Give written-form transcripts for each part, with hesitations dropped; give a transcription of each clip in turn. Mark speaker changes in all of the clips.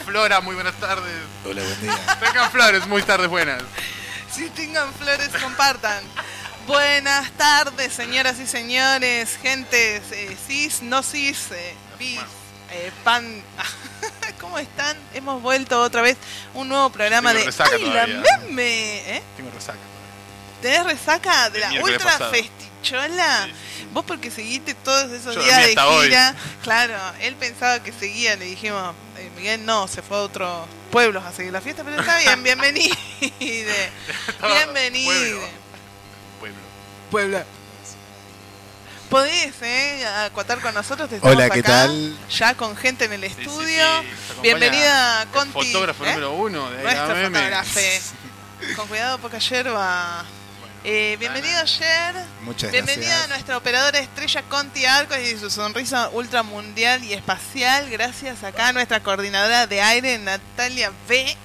Speaker 1: Flora, muy buenas tardes.
Speaker 2: Hola, buen día.
Speaker 1: Tengan flores, muy tardes buenas.
Speaker 3: Si tengan flores, compartan. Buenas tardes, señoras y señores, gente cis, no cis, bis, pan. ¿Cómo están? Hemos vuelto otra vez un nuevo programa de ¡Ay, la meme!
Speaker 1: Tengo resaca todavía.
Speaker 3: ¿Tenés resaca de la ultra
Speaker 1: pasado.
Speaker 3: festichola?
Speaker 1: Sí.
Speaker 3: Vos porque seguiste todos esos
Speaker 1: Yo
Speaker 3: días de
Speaker 1: hasta
Speaker 3: gira. Hoy. Claro, él pensaba que seguía, le dijimos, Miguel no, se fue a otros pueblos a seguir la fiesta, pero está bien, bienvenido. Bienvenido. Pueblo. Podés acotar con nosotros, te estamos
Speaker 2: Hola, ¿qué
Speaker 3: acá,
Speaker 2: tal?
Speaker 3: Ya con gente en el estudio.
Speaker 1: Sí.
Speaker 3: Bienvenida, Conti.
Speaker 1: Fotógrafo número 1 de
Speaker 3: Nuestro
Speaker 1: la meme.
Speaker 3: fotógrafo. Con cuidado, poca yerba. Bienvenido, Yer.
Speaker 2: Muchas
Speaker 3: Bienvenida
Speaker 2: gracias.
Speaker 3: a nuestra operadora estrella Conti Arcos y su sonrisa ultra mundial y espacial. Gracias acá a nuestra coordinadora de aire, Natalia B.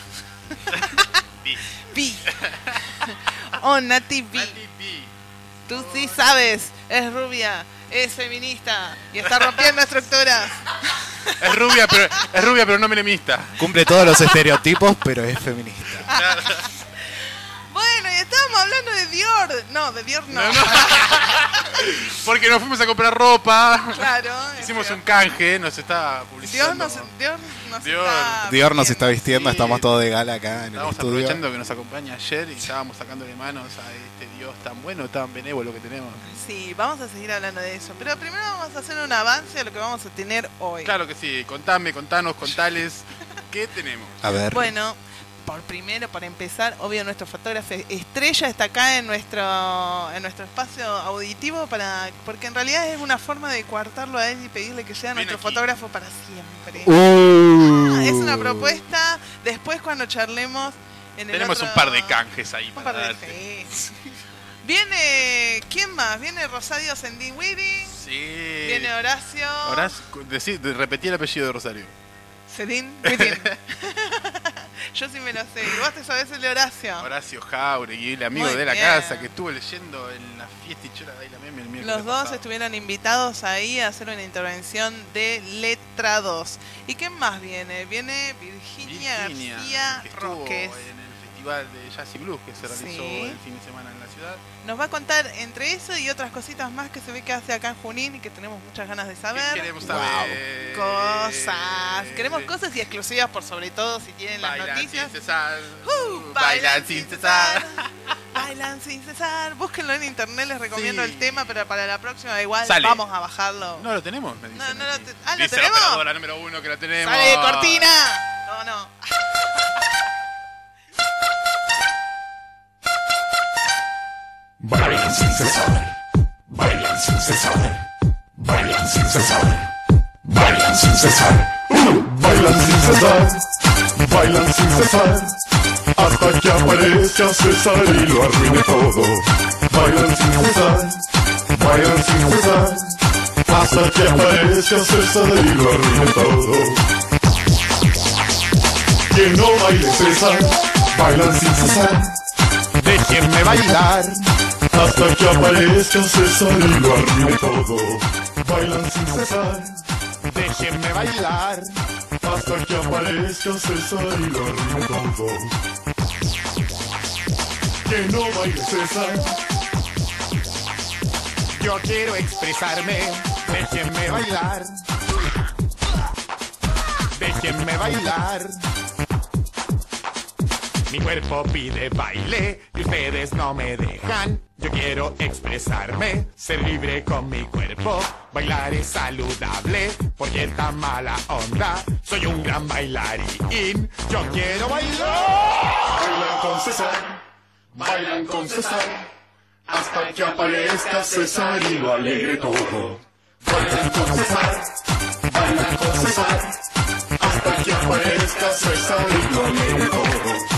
Speaker 3: B. Oh, Nati B. Tú sí sabes, es rubia, es feminista y está rompiendo estructuras.
Speaker 1: Es rubia, pero no menemista.
Speaker 2: Cumple todos los estereotipos, pero es feminista.
Speaker 3: Bueno, y estábamos hablando de Dior. No, de Dior no.
Speaker 1: Porque nos fuimos a comprar ropa.
Speaker 3: Claro.
Speaker 1: Hicimos un canje, nos está publicitando.
Speaker 3: Dior
Speaker 2: nos está vistiendo,
Speaker 1: Sí.
Speaker 2: estamos todos de gala acá en el
Speaker 1: Estamos
Speaker 2: estudio.
Speaker 1: aprovechando que nos acompaña ayer y estábamos sacándole manos a este Dios tan bueno, tan benévolo que tenemos.
Speaker 3: Sí, vamos a seguir hablando de eso. Pero primero vamos a hacer un avance a lo que vamos a tener hoy.
Speaker 1: Claro que sí, contanos, contales, ¿qué tenemos?
Speaker 2: A ver.
Speaker 3: Bueno, por empezar, obvio nuestro fotógrafo estrella está acá en nuestro espacio auditivo porque en realidad es una forma de coartarlo a él y pedirle que sea nuestro fotógrafo para siempre. Es una propuesta. Después cuando charlemos en el
Speaker 1: Tenemos
Speaker 3: otro...
Speaker 1: un par de canjes ahí
Speaker 3: Un
Speaker 1: para
Speaker 3: par de
Speaker 1: darte.
Speaker 3: Viene, ¿quién más? Viene Rosario Sendín Weaving.
Speaker 1: Sí.
Speaker 3: Viene Horacio.
Speaker 1: Repetí el apellido de Rosario.
Speaker 3: Sendín Weaving. Yo sí me lo sé. ¿Y vos te sabés el de Horacio?
Speaker 1: Horacio Jauregui, el amigo
Speaker 3: Muy
Speaker 1: de la
Speaker 3: bien.
Speaker 1: casa que estuvo leyendo en la fiestichera de la meme el miércoles
Speaker 3: Los dos
Speaker 1: pasado.
Speaker 3: estuvieron invitados ahí a hacer una intervención de letrados. ¿Y quién más viene? Viene Virginia García
Speaker 1: que estuvo
Speaker 3: Roques.
Speaker 1: en el festival de Jazz y Blues que se realizó
Speaker 3: Sí.
Speaker 1: el fin de semana en la ciudad.
Speaker 3: Nos va a contar entre eso y otras cositas más que se ve que hace acá en Junín y que tenemos muchas ganas de saber.
Speaker 1: ¿Qué queremos saber?
Speaker 3: Cosas. Queremos cosas y exclusivas por sobre todo si tienen las
Speaker 1: Bailan
Speaker 3: noticias.
Speaker 1: sin cesar.
Speaker 3: Bailan sin cesar. Bailan sin cesar. Búsquenlo en internet, les recomiendo
Speaker 1: Sí.
Speaker 3: el tema, pero para la próxima igual
Speaker 1: Sale.
Speaker 3: vamos a bajarlo.
Speaker 1: No lo tenemos, me dicen.
Speaker 3: No,
Speaker 1: aquí.
Speaker 3: ¿lo
Speaker 1: Dice
Speaker 3: tenemos?
Speaker 1: la operadora número 1 que lo tenemos.
Speaker 3: ¡Sale, cortina! No.
Speaker 4: Bailan sin cesar, bailan sin cesar, bailan sin cesar, bailan sin cesar, bailan sin cesar, bailan sin cesar, hasta que aparezca César y lo arruine todo. Bailan sin cesar, bailan sin cesar, hasta que aparezca César y lo arruine todo. Que no baile César, bailan sin cesar.
Speaker 2: Déjenme bailar.
Speaker 4: Hasta que aparezca César y lo arruine todo. Bailan sin cesar.
Speaker 2: Déjenme bailar.
Speaker 4: Hasta que aparezca César y lo arruine todo. Que no baile César.
Speaker 2: Yo quiero expresarme. Déjenme bailar. Déjenme bailar. Mi cuerpo pide baile y ustedes no me dejan. Yo quiero expresarme, ser libre con mi cuerpo. Bailar es saludable, porque tan mala onda. Soy un gran bailarín. Yo quiero bailar.
Speaker 4: Bailan con César. Bailan con César. Hasta que aparezca César y lo alegre todo. Bailan con César. Bailan con César. Hasta que aparezca César y lo alegre todo.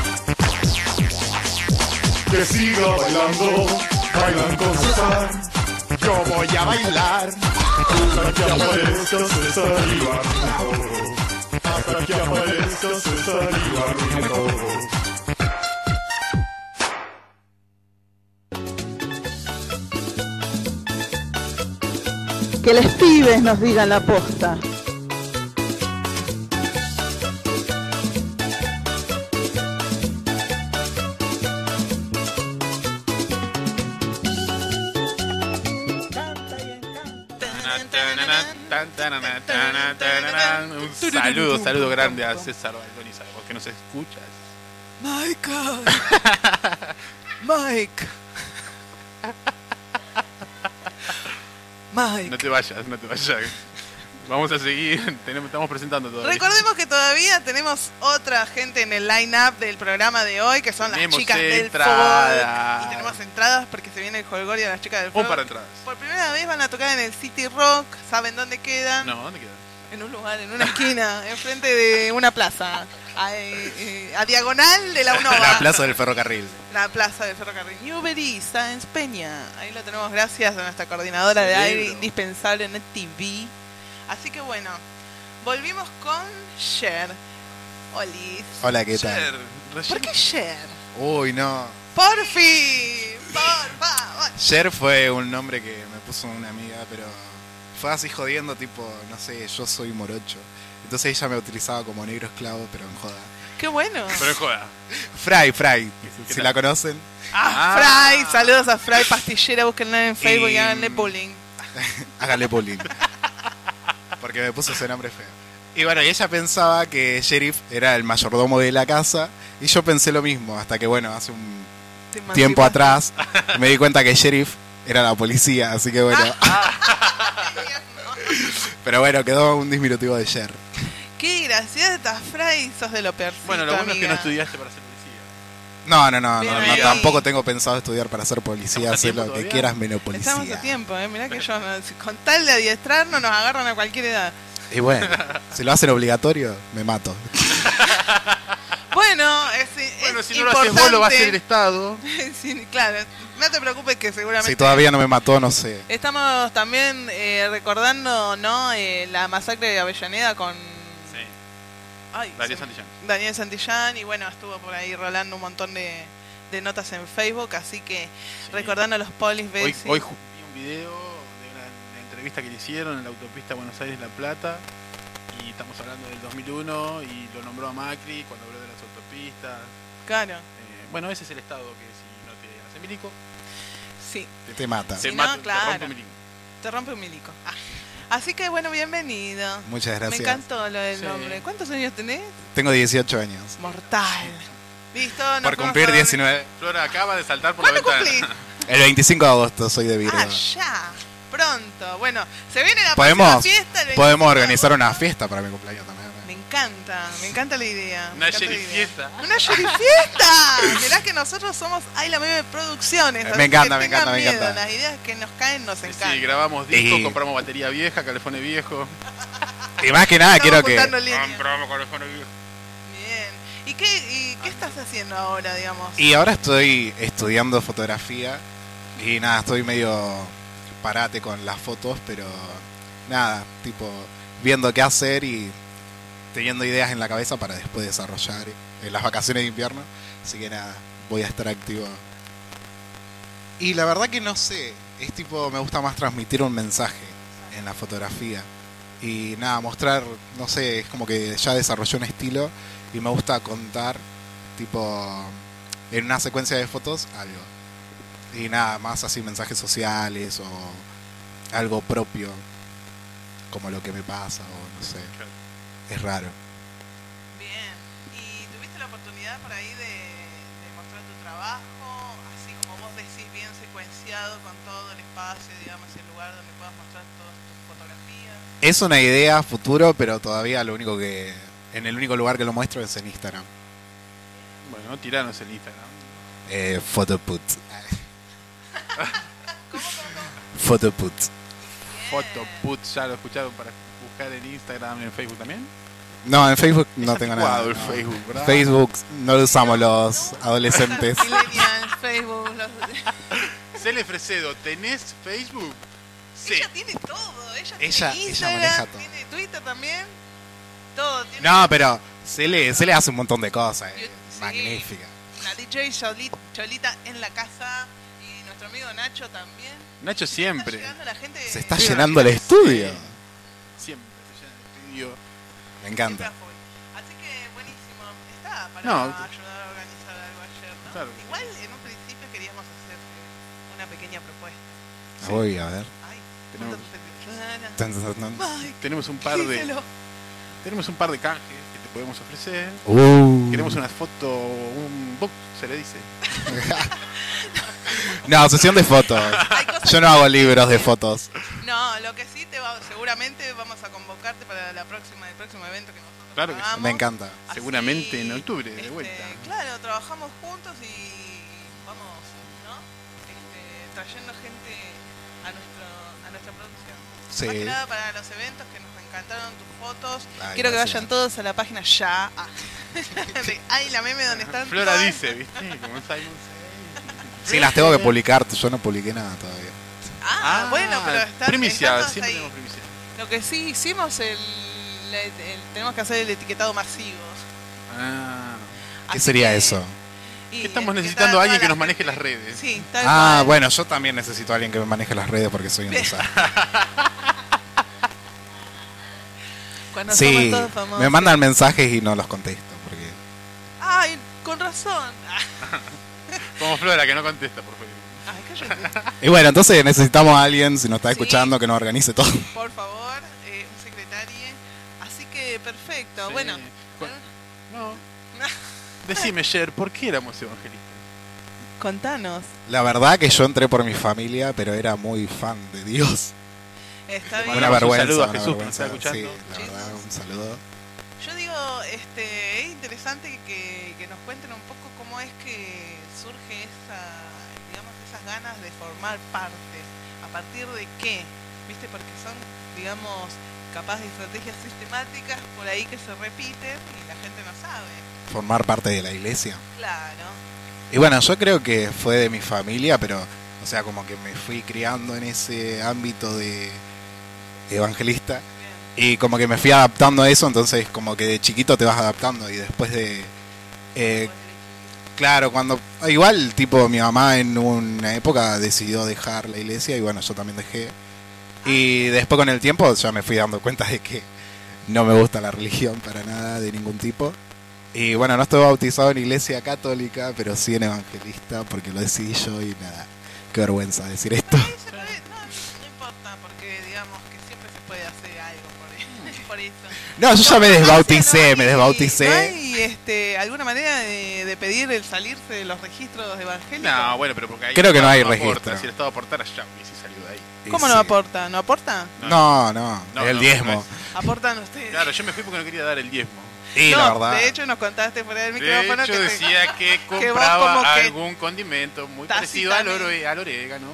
Speaker 4: Que siga bailando, bailan con César.
Speaker 2: Yo voy a bailar.
Speaker 4: Hasta que aparezca César y lo arruine todo. Hasta que aparezca César y lo arruine todo.
Speaker 5: Que los pibes nos digan la posta.
Speaker 1: Saludo grande a César Baldoni, sabemos que nos escuchas.
Speaker 3: Michael. Mike.
Speaker 1: No te vayas. Vamos a seguir, estamos presentando todavía.
Speaker 3: Recordemos que todavía tenemos otra gente en el line-up del programa de hoy, que son las chicas del folk. Y tenemos entradas porque se viene el Holgorio de las chicas del folk.
Speaker 1: Un par de entradas.
Speaker 3: Por primera vez van a tocar en el City Rock. ¿Saben dónde quedan?
Speaker 1: No, ¿dónde quedan?
Speaker 3: En un lugar, en una esquina, enfrente de una plaza. A diagonal de la UNOVA.
Speaker 5: La plaza del ferrocarril.
Speaker 3: La plaza del ferrocarril. Newbery, Sáenz Peña. Ahí lo tenemos gracias a nuestra coordinadora de aire indispensable en el TV. Así que bueno, volvimos con Cher. Olis.
Speaker 5: Hola, ¿qué tal?
Speaker 3: ¿Por qué Cher?
Speaker 5: Uy, no.
Speaker 3: ¡Por fin! ¡Por favor!
Speaker 5: Cher fue un nombre que me puso una amiga, pero fue así jodiendo, tipo, no sé, yo soy morocho. Entonces ella me utilizaba como negro esclavo, pero en joda.
Speaker 3: ¡Qué bueno!
Speaker 1: Pero en joda.
Speaker 5: Fry, si la conocen.
Speaker 3: Fry, saludos a Fry Pastillera, búsquenla en Facebook y háganle bullying.
Speaker 5: Háganle bullying. Porque me puso ese nombre feo. Y bueno, y ella pensaba que Sheriff era el mayordomo de la casa. Y yo pensé lo mismo, hasta que bueno, hace un tiempo atrás me di cuenta que Sheriff era la policía, así que bueno. Pero bueno, quedó un diminutivo de Cher.
Speaker 3: Qué graciosa, Fry, sos de lo peorcito.
Speaker 1: Bueno, lo bueno
Speaker 3: amiga.
Speaker 1: es que no estudiaste para ser policía.
Speaker 5: No, tampoco tengo pensado estudiar para ser policía, hacer lo que quieras menos policía.
Speaker 3: Estamos a tiempo, mirá que yo, con tal de adiestrarnos, nos agarran a cualquier edad.
Speaker 5: Y bueno, si lo hacen obligatorio, me mato.
Speaker 3: Bueno,
Speaker 1: si no lo haces vos, lo va a hacer el Estado.
Speaker 3: Sí, claro, no te preocupes que seguramente...
Speaker 5: Si todavía no me mató, no sé.
Speaker 3: Estamos también recordando, ¿no? La masacre de Avellaneda con... Daniel Santillán, y bueno, estuvo por ahí rolando un montón de notas en Facebook, así que recordando a los polis.
Speaker 1: Hoy vi un video de una entrevista que le hicieron en la autopista Buenos Aires-La Plata, y estamos hablando del 2001, y lo nombró a Macri cuando habló de las autopistas.
Speaker 3: Claro.
Speaker 1: Bueno, ese es el Estado que si no te hace milico,
Speaker 3: sí,
Speaker 5: te mata.
Speaker 3: Si
Speaker 1: claro,
Speaker 3: te rompe un milico. Te rompe un milico. Así que bueno, bienvenido.
Speaker 5: Muchas gracias.
Speaker 3: Me encantó lo del nombre. ¿Cuántos años tenés?
Speaker 5: Tengo 18 años.
Speaker 3: Mortal. ¿Listo?
Speaker 5: Por cumplir 19.
Speaker 1: Flora acaba de saltar por la ventana.
Speaker 3: ¿Cuándo cumplís?
Speaker 5: El 25 de agosto soy de Virgo.
Speaker 3: Ya. Pronto. Bueno, se viene la
Speaker 5: ¿Podemos,
Speaker 3: próxima fiesta.
Speaker 5: podemos organizar una fiesta para mi cumpleaños también.
Speaker 3: Me encanta la idea.
Speaker 1: Una sheriff fiesta.
Speaker 3: ¡Una sheriff fiesta! Mirá que nosotros somos la Meme Producciones.
Speaker 5: Me encanta.
Speaker 3: Las ideas que nos caen nos encantan.
Speaker 1: Sí, grabamos discos, compramos batería vieja, calefone viejo.
Speaker 5: Y más que nada quiero que...
Speaker 1: Compramos calefone viejo.
Speaker 3: Bien. ¿Y qué estás haciendo ahora, digamos?
Speaker 5: Y ahora estoy estudiando fotografía. Y nada, estoy medio parate con las fotos, pero nada, tipo viendo qué hacer y teniendo ideas en la cabeza para después desarrollar en las vacaciones de invierno. Así que nada, voy a estar activo. Y la verdad que no sé, es tipo, me gusta más transmitir un mensaje en la fotografía. Y nada, mostrar, no sé, es como que ya desarrollé un estilo y me gusta contar, tipo, en una secuencia de fotos, algo. Y nada, más así mensajes sociales o algo propio, como lo que me pasa o no sé. Es raro.
Speaker 3: Bien. ¿Y tuviste la oportunidad por ahí de mostrar tu trabajo, así como vos decís, bien secuenciado con todo el espacio, digamos, el lugar donde puedas mostrar todas tus fotografías?
Speaker 5: Es una idea futuro, pero todavía lo único que... En el único lugar que lo muestro es en Instagram.
Speaker 1: Bueno, tiranos el Instagram.
Speaker 5: Photoput.
Speaker 3: ¿Cómo?
Speaker 5: Photoput.
Speaker 1: Photoput, ya lo escucharon para buscar en Instagram y en Facebook también.
Speaker 5: No, en Facebook no tengo nada.
Speaker 1: El
Speaker 5: No.
Speaker 1: Facebook, ¿verdad?
Speaker 5: Facebook no lo usamos los adolescentes.
Speaker 3: Millennials, Facebook,
Speaker 1: Cele Fresedo, ¿tenés Facebook? Sí.
Speaker 3: Ella tiene todo. Ella
Speaker 5: Ella
Speaker 3: tiene Instagram,
Speaker 5: maneja todo.
Speaker 3: tiene Twitter también. Todo. Tiene
Speaker 5: No, pero se le hace un montón de cosas.
Speaker 3: Sí.
Speaker 5: Magnífica.
Speaker 3: Una DJ Cholita en la casa. Y nuestro amigo Nacho también.
Speaker 1: Nacho siempre.
Speaker 3: Está llegando la gente,
Speaker 5: Se está llenando el estudio.
Speaker 1: Siempre se llena el estudio.
Speaker 5: Me encanta.
Speaker 3: siempre a full. Así que buenísimo. Está para
Speaker 1: No.
Speaker 3: ayudar a organizar algo ayer, ¿no?
Speaker 1: Claro.
Speaker 3: Igual en un principio queríamos hacer una pequeña propuesta.
Speaker 5: Voy a ver.
Speaker 3: Ay,
Speaker 1: Tenemos-
Speaker 3: ¿cuánto te-
Speaker 5: Tan, tan, tan.
Speaker 3: Ay,
Speaker 1: Tenemos un par de...
Speaker 3: díselo.
Speaker 1: tenemos un par de canjes que te podemos ofrecer. Queremos una foto, un book, se le dice.
Speaker 5: No, sesión de fotos.
Speaker 3: Hay cosas
Speaker 5: Yo no hago libros de fotos.
Speaker 3: No, lo que sí seguramente vamos a convocarte para el próximo evento que nosotros
Speaker 1: Claro que sí.
Speaker 3: hagamos.
Speaker 5: Me encanta.
Speaker 3: Así,
Speaker 1: Seguramente en octubre, de vuelta.
Speaker 3: Claro, trabajamos juntos y vamos, ¿no? Trayendo gente a nuestra producción.
Speaker 5: Sí.
Speaker 3: Más que nada para los eventos que nos encantaron tus fotos.
Speaker 5: Ay,
Speaker 3: Quiero que
Speaker 5: gracias.
Speaker 3: vayan todos a la página ya. Ay, la meme donde están.
Speaker 1: Flora
Speaker 3: todas-
Speaker 1: dice, ¿viste? Como Simon Says.
Speaker 5: Sí, las tengo que publicar. Yo no publiqué nada todavía.
Speaker 3: Bueno, pero están
Speaker 1: primicia,
Speaker 3: todas
Speaker 1: siempre
Speaker 3: ahí.
Speaker 1: tenemos primicia.
Speaker 3: Lo que sí hicimos, tenemos que hacer el etiquetado masivo.
Speaker 1: Ah,
Speaker 5: ¿Qué
Speaker 3: Así
Speaker 5: sería
Speaker 3: que-
Speaker 5: eso?
Speaker 3: y
Speaker 1: que estamos
Speaker 3: etiquetar
Speaker 1: necesitando a alguien
Speaker 3: toda
Speaker 1: que
Speaker 3: la
Speaker 1: nos maneje
Speaker 3: gente.
Speaker 1: las redes.
Speaker 3: Sí, tal
Speaker 5: Ah,
Speaker 3: cual.
Speaker 5: bueno, yo también necesito a alguien que me maneje las redes porque soy un desastre.
Speaker 3: Cuando
Speaker 5: Sí,
Speaker 3: somos todos famosos.
Speaker 5: me mandan mensajes y no los contesto porque
Speaker 3: Ay, con razón.
Speaker 1: Como Flora, que no contesta por Facebook.
Speaker 3: Ay, cállate.
Speaker 5: Y bueno, entonces necesitamos a alguien, si nos está
Speaker 3: Sí.
Speaker 5: escuchando, que nos organice todo.
Speaker 3: Por favor, un secretario. Así que perfecto.
Speaker 1: Sí.
Speaker 3: Bueno.
Speaker 1: No. Decime, Cher, ¿por qué éramos evangelistas?
Speaker 3: Contanos.
Speaker 5: La verdad que yo entré por mi familia, pero era muy fan de Dios.
Speaker 3: Está bien.
Speaker 5: Una
Speaker 1: Mandamos un
Speaker 5: vergüenza.
Speaker 1: saludo a
Speaker 5: una
Speaker 1: Jesús, que nos
Speaker 5: vergüenza.
Speaker 1: está escuchando.
Speaker 5: Sí, la verdad, un saludo.
Speaker 3: Yo digo, es interesante que nos cuenten un poco cómo es que surge esas ganas de formar parte. ¿A partir de qué? ¿Viste? Porque son, digamos, capaz de estrategias sistemáticas por ahí que se repiten y la gente no sabe.
Speaker 5: Formar parte de la iglesia.
Speaker 3: Claro.
Speaker 5: Y bueno, yo creo que fue de mi familia, pero, o sea, como que me fui criando en ese ámbito de evangelista.
Speaker 3: Bien.
Speaker 5: Y como que me fui adaptando a eso, entonces como que de chiquito te vas adaptando y después de... claro, cuando... Igual, tipo, mi mamá en una época decidió dejar la iglesia y bueno, yo también dejé. Y después con el tiempo ya me fui dando cuenta de que no me gusta la religión para nada, de ningún tipo. Y bueno, no estoy bautizado en iglesia católica, pero sí en evangelista porque lo decidí yo y nada, qué vergüenza decir esto.
Speaker 3: No importa, porque digamos que siempre se puede hacer algo por eso.
Speaker 5: No, yo ya me desbauticé, me
Speaker 3: ¿No
Speaker 5: desbauticé.
Speaker 3: hay alguna manera de pedir el salirse de los registros evangélicos?
Speaker 1: No, bueno, pero porque ahí
Speaker 5: Creo que no hay
Speaker 1: aporta.
Speaker 5: registro.
Speaker 1: Si el Estado aportara, ya hubiese salido de ahí.
Speaker 3: ¿Cómo
Speaker 5: Y
Speaker 3: no
Speaker 5: sí.
Speaker 3: aporta? ¿No aporta?
Speaker 5: No,
Speaker 1: No,
Speaker 5: es el
Speaker 1: no,
Speaker 5: diezmo.
Speaker 1: no
Speaker 3: Aportan ustedes.
Speaker 1: Claro, yo me fui porque no quería dar el diezmo.
Speaker 5: Y
Speaker 3: No,
Speaker 5: la verdad,
Speaker 3: de hecho nos contaste fuera del
Speaker 1: De
Speaker 3: micrófono
Speaker 1: hecho,
Speaker 3: que
Speaker 1: decía que
Speaker 3: vos
Speaker 1: compraba
Speaker 3: como que
Speaker 1: algún condimento muy parecido al orégano.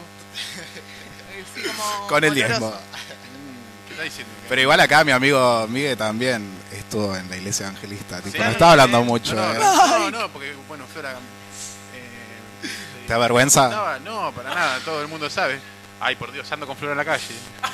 Speaker 3: sí, como
Speaker 5: con el
Speaker 3: oloroso.
Speaker 5: diezmo.
Speaker 1: ¿Qué está diciendo?
Speaker 5: Pero igual acá mi amigo Miguel también estuvo en la iglesia evangelista. Tipo,
Speaker 1: Sí,
Speaker 5: no estaba hablando
Speaker 1: sí.
Speaker 5: mucho.
Speaker 1: No, porque, bueno, Flora...
Speaker 5: ¿Te avergüenza?
Speaker 1: No, para nada, todo el mundo sabe. Ay, por Dios, ando con Flora en la calle.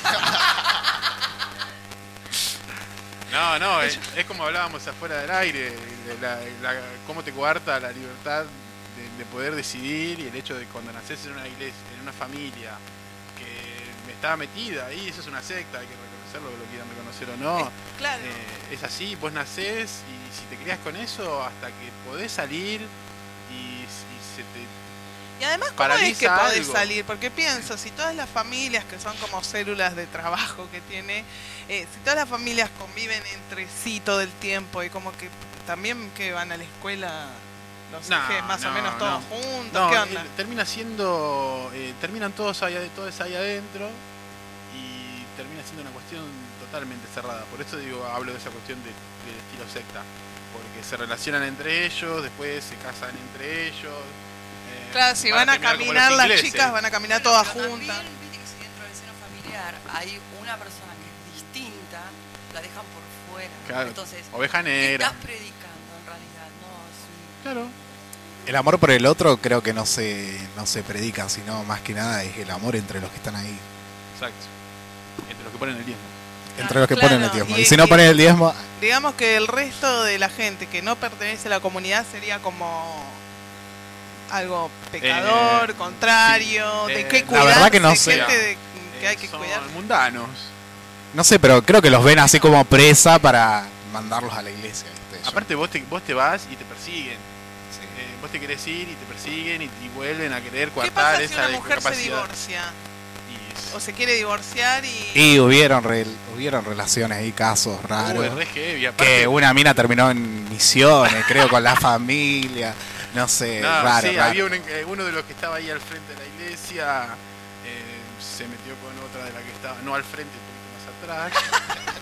Speaker 1: No, es como hablábamos afuera del aire, de cómo te coarta la libertad de poder decidir y el hecho de cuando naces en una iglesia, en una familia que estaba metida ahí, eso es una secta, hay que reconocerlo, que lo quieran reconocer o no.
Speaker 3: Claro.
Speaker 1: Es así, vos nacés y si te criás con eso hasta que podés salir y se te...
Speaker 3: Y además, ¿cómo
Speaker 1: paraliza
Speaker 3: es que podés
Speaker 1: algo.
Speaker 3: salir? Porque pienso, si todas las familias que son como células de trabajo que tiene, si todas las familias conviven entre sí todo el tiempo y como que también que van a la escuela los
Speaker 1: No,
Speaker 3: ejes más o
Speaker 1: no,
Speaker 3: menos todos
Speaker 1: no.
Speaker 3: juntos,
Speaker 1: No,
Speaker 3: ¿qué onda?
Speaker 1: termina siendo... terminan todos ahí adentro y termina siendo una cuestión totalmente cerrada. Por eso digo, hablo de esa cuestión del estilo secta. Porque se relacionan entre ellos, después se casan entre ellos.
Speaker 3: Claro, si van a
Speaker 1: terminar como
Speaker 3: caminar
Speaker 1: los
Speaker 3: las
Speaker 1: ingleses.
Speaker 3: chicas, van a caminar todas
Speaker 6: Pero
Speaker 3: juntas.
Speaker 6: También, viste que si dentro del seno familiar hay una persona que es distinta, la dejan por fuera.
Speaker 1: Claro,
Speaker 6: Entonces,
Speaker 1: oveja
Speaker 6: ¿qué
Speaker 1: negra.
Speaker 6: estás predicando en realidad? No, es un-
Speaker 1: Claro.
Speaker 5: El amor por el otro creo que no se predica, sino más que nada es el amor entre los que están ahí.
Speaker 1: Exacto. Entre los que ponen el diezmo.
Speaker 5: Entre los que
Speaker 3: Claro,
Speaker 5: ponen el diezmo.
Speaker 3: y-
Speaker 5: Y si no
Speaker 3: y-
Speaker 5: ponen el diezmo,
Speaker 3: Digamos que el resto de la gente que no pertenece a la comunidad sería como algo pecador, contrario,
Speaker 1: sí.
Speaker 3: de qué
Speaker 1: La
Speaker 3: cuidar,
Speaker 5: verdad que no sé.
Speaker 3: gente que hay que
Speaker 1: Son
Speaker 3: cuidar.
Speaker 1: mundanos.
Speaker 5: no sé, pero creo que los ven así como presa para mandarlos a la iglesia. ¿viste? Yo-
Speaker 1: Aparte vos te vas y te persiguen.
Speaker 5: sí.
Speaker 1: Vos te querés ir y te persiguen y vuelven a querer
Speaker 3: ¿Qué
Speaker 1: coartar
Speaker 3: pasa si
Speaker 1: esa
Speaker 3: una mujer se
Speaker 1: capacidad.
Speaker 3: divorcia?
Speaker 1: Y
Speaker 3: o se quiere divorciar y...
Speaker 5: Y hubieron relaciones y casos raros.
Speaker 1: Es re heavy, aparte-
Speaker 5: Que una mina terminó en Misiones, creo, con la familia. No sé,
Speaker 1: No,
Speaker 5: raro,
Speaker 1: sí,
Speaker 5: raro.
Speaker 1: había uno de los que estaba ahí al frente de la iglesia, se metió con otra de la que estaba, no al frente, un poquito más atrás.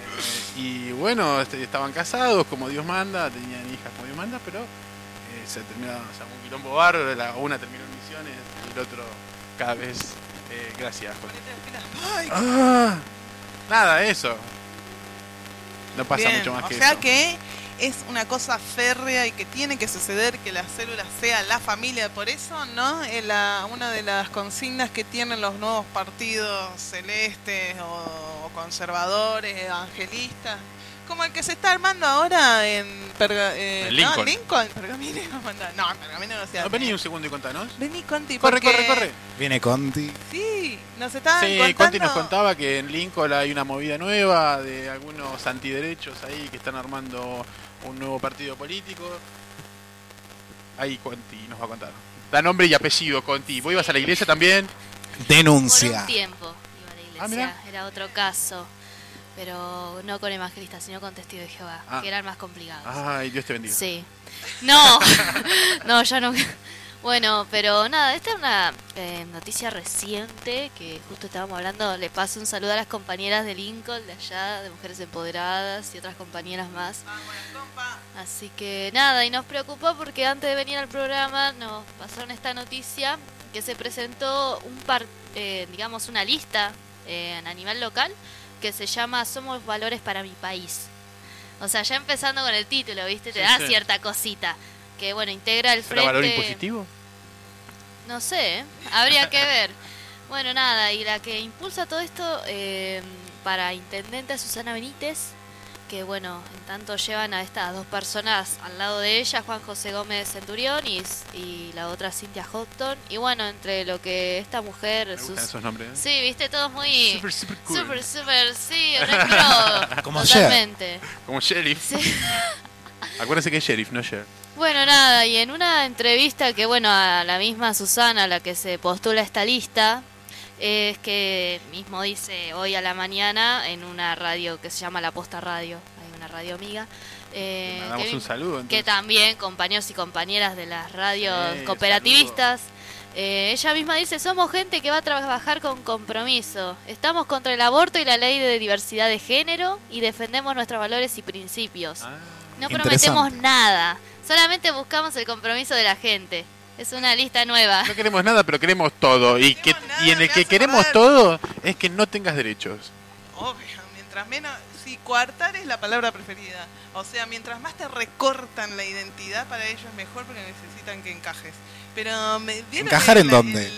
Speaker 1: Y bueno, estaban casados como Dios manda, tenían hijas como Dios manda, pero se terminó, o sea, un quilombo bárbaro, una terminó en Misiones y el otro cada vez, gracias. Juan. Ah, nada, eso. No pasa
Speaker 3: Bien,
Speaker 1: mucho más que
Speaker 3: o sea
Speaker 1: eso.
Speaker 3: que es una cosa férrea y que tiene que suceder que la célula sea la familia. Por eso, ¿no? Una de las consignas que tienen los nuevos partidos celestes o conservadores, evangelistas, como el que se está armando ahora en
Speaker 1: Lincoln.
Speaker 3: ¿no? Lincoln. Pergamino. No, Pergamino no se
Speaker 1: No, vení un segundo y contanos.
Speaker 3: Vení, Conti.
Speaker 1: Corre,
Speaker 3: porque-
Speaker 1: corre.
Speaker 5: Viene Conti.
Speaker 3: Sí, nos estaban
Speaker 1: Sí,
Speaker 3: contando...
Speaker 1: Conti nos contaba que en Lincoln hay una movida nueva de algunos antiderechos ahí que están armando un nuevo partido político. Ahí Conti nos va a contar. Da nombre y apellido, Conti. ¿Vos ibas a la iglesia también?
Speaker 7: Por
Speaker 5: Denuncia.
Speaker 7: un tiempo iba a la iglesia,
Speaker 1: mirá.
Speaker 7: era otro caso, pero no con evangelistas, sino con testigos de Jehová,
Speaker 1: Ah.
Speaker 7: que eran más complicados.
Speaker 1: Ay, Dios te bendiga.
Speaker 7: Sí. No, no, ya no. Bueno, pero nada, esta es una noticia reciente que justo estábamos hablando. Le paso un saludo a las compañeras de Lincoln, de allá, de Mujeres Empoderadas y otras compañeras más. Así que nada, y nos preocupó porque antes de venir al programa nos pasaron esta noticia que se presentó digamos una lista a nivel local que se llama Somos Valores para mi País. O sea, ya empezando con el título, ¿viste? Te
Speaker 1: Sí,
Speaker 7: da
Speaker 1: sí.
Speaker 7: cierta cosita. Que bueno, integra el
Speaker 1: ¿Será
Speaker 7: frente...
Speaker 1: valor impositivo?
Speaker 7: No sé, ¿eh? Habría que ver. Bueno, nada, y la que impulsa todo esto para intendente es Susana Benítez, que bueno, en tanto llevan a estas dos personas al lado de ella, Juan José Gómez Centurión y la otra Cynthia Houghton. Y bueno, entre lo que esta mujer...
Speaker 1: Me gustan esos nombres. ¿eh?
Speaker 7: Sí, viste, todos muy...
Speaker 1: Super cool.
Speaker 7: Super, sí, retro,
Speaker 5: Como
Speaker 7: totalmente.
Speaker 1: Como sheriff.
Speaker 7: Sí.
Speaker 1: Acuérdense que es sheriff, no sheriff.
Speaker 7: Bueno, nada, y en una entrevista que, bueno, a la misma Susana, la que se postula a esta lista, es que mismo dice hoy a la mañana en una radio que se llama La Posta Radio, hay una radio amiga,
Speaker 1: Mandamos
Speaker 7: que,
Speaker 1: un saludo.
Speaker 7: que
Speaker 1: Entonces.
Speaker 7: también compañeros y compañeras de las radios
Speaker 1: Sí,
Speaker 7: cooperativistas, ella misma dice, somos gente que va a trabajar con compromiso, estamos contra el aborto y la ley de diversidad de género y defendemos nuestros valores y principios.
Speaker 1: Ah,
Speaker 7: No
Speaker 5: Interesante.
Speaker 7: prometemos nada, solamente buscamos el compromiso de la gente. Es una lista nueva.
Speaker 1: no queremos nada, pero queremos todo. Y,
Speaker 3: No queremos nada,
Speaker 1: y en el
Speaker 3: me
Speaker 1: que
Speaker 3: hace
Speaker 1: queremos
Speaker 3: acordar.
Speaker 1: todo es que no tengas derechos.
Speaker 3: Obvio, mientras menos... Sí, coartar es la palabra preferida. O sea, mientras más te recortan la identidad, para ellos es mejor porque necesitan que encajes. Pero... ¿vieron
Speaker 5: ¿Encajar en dónde?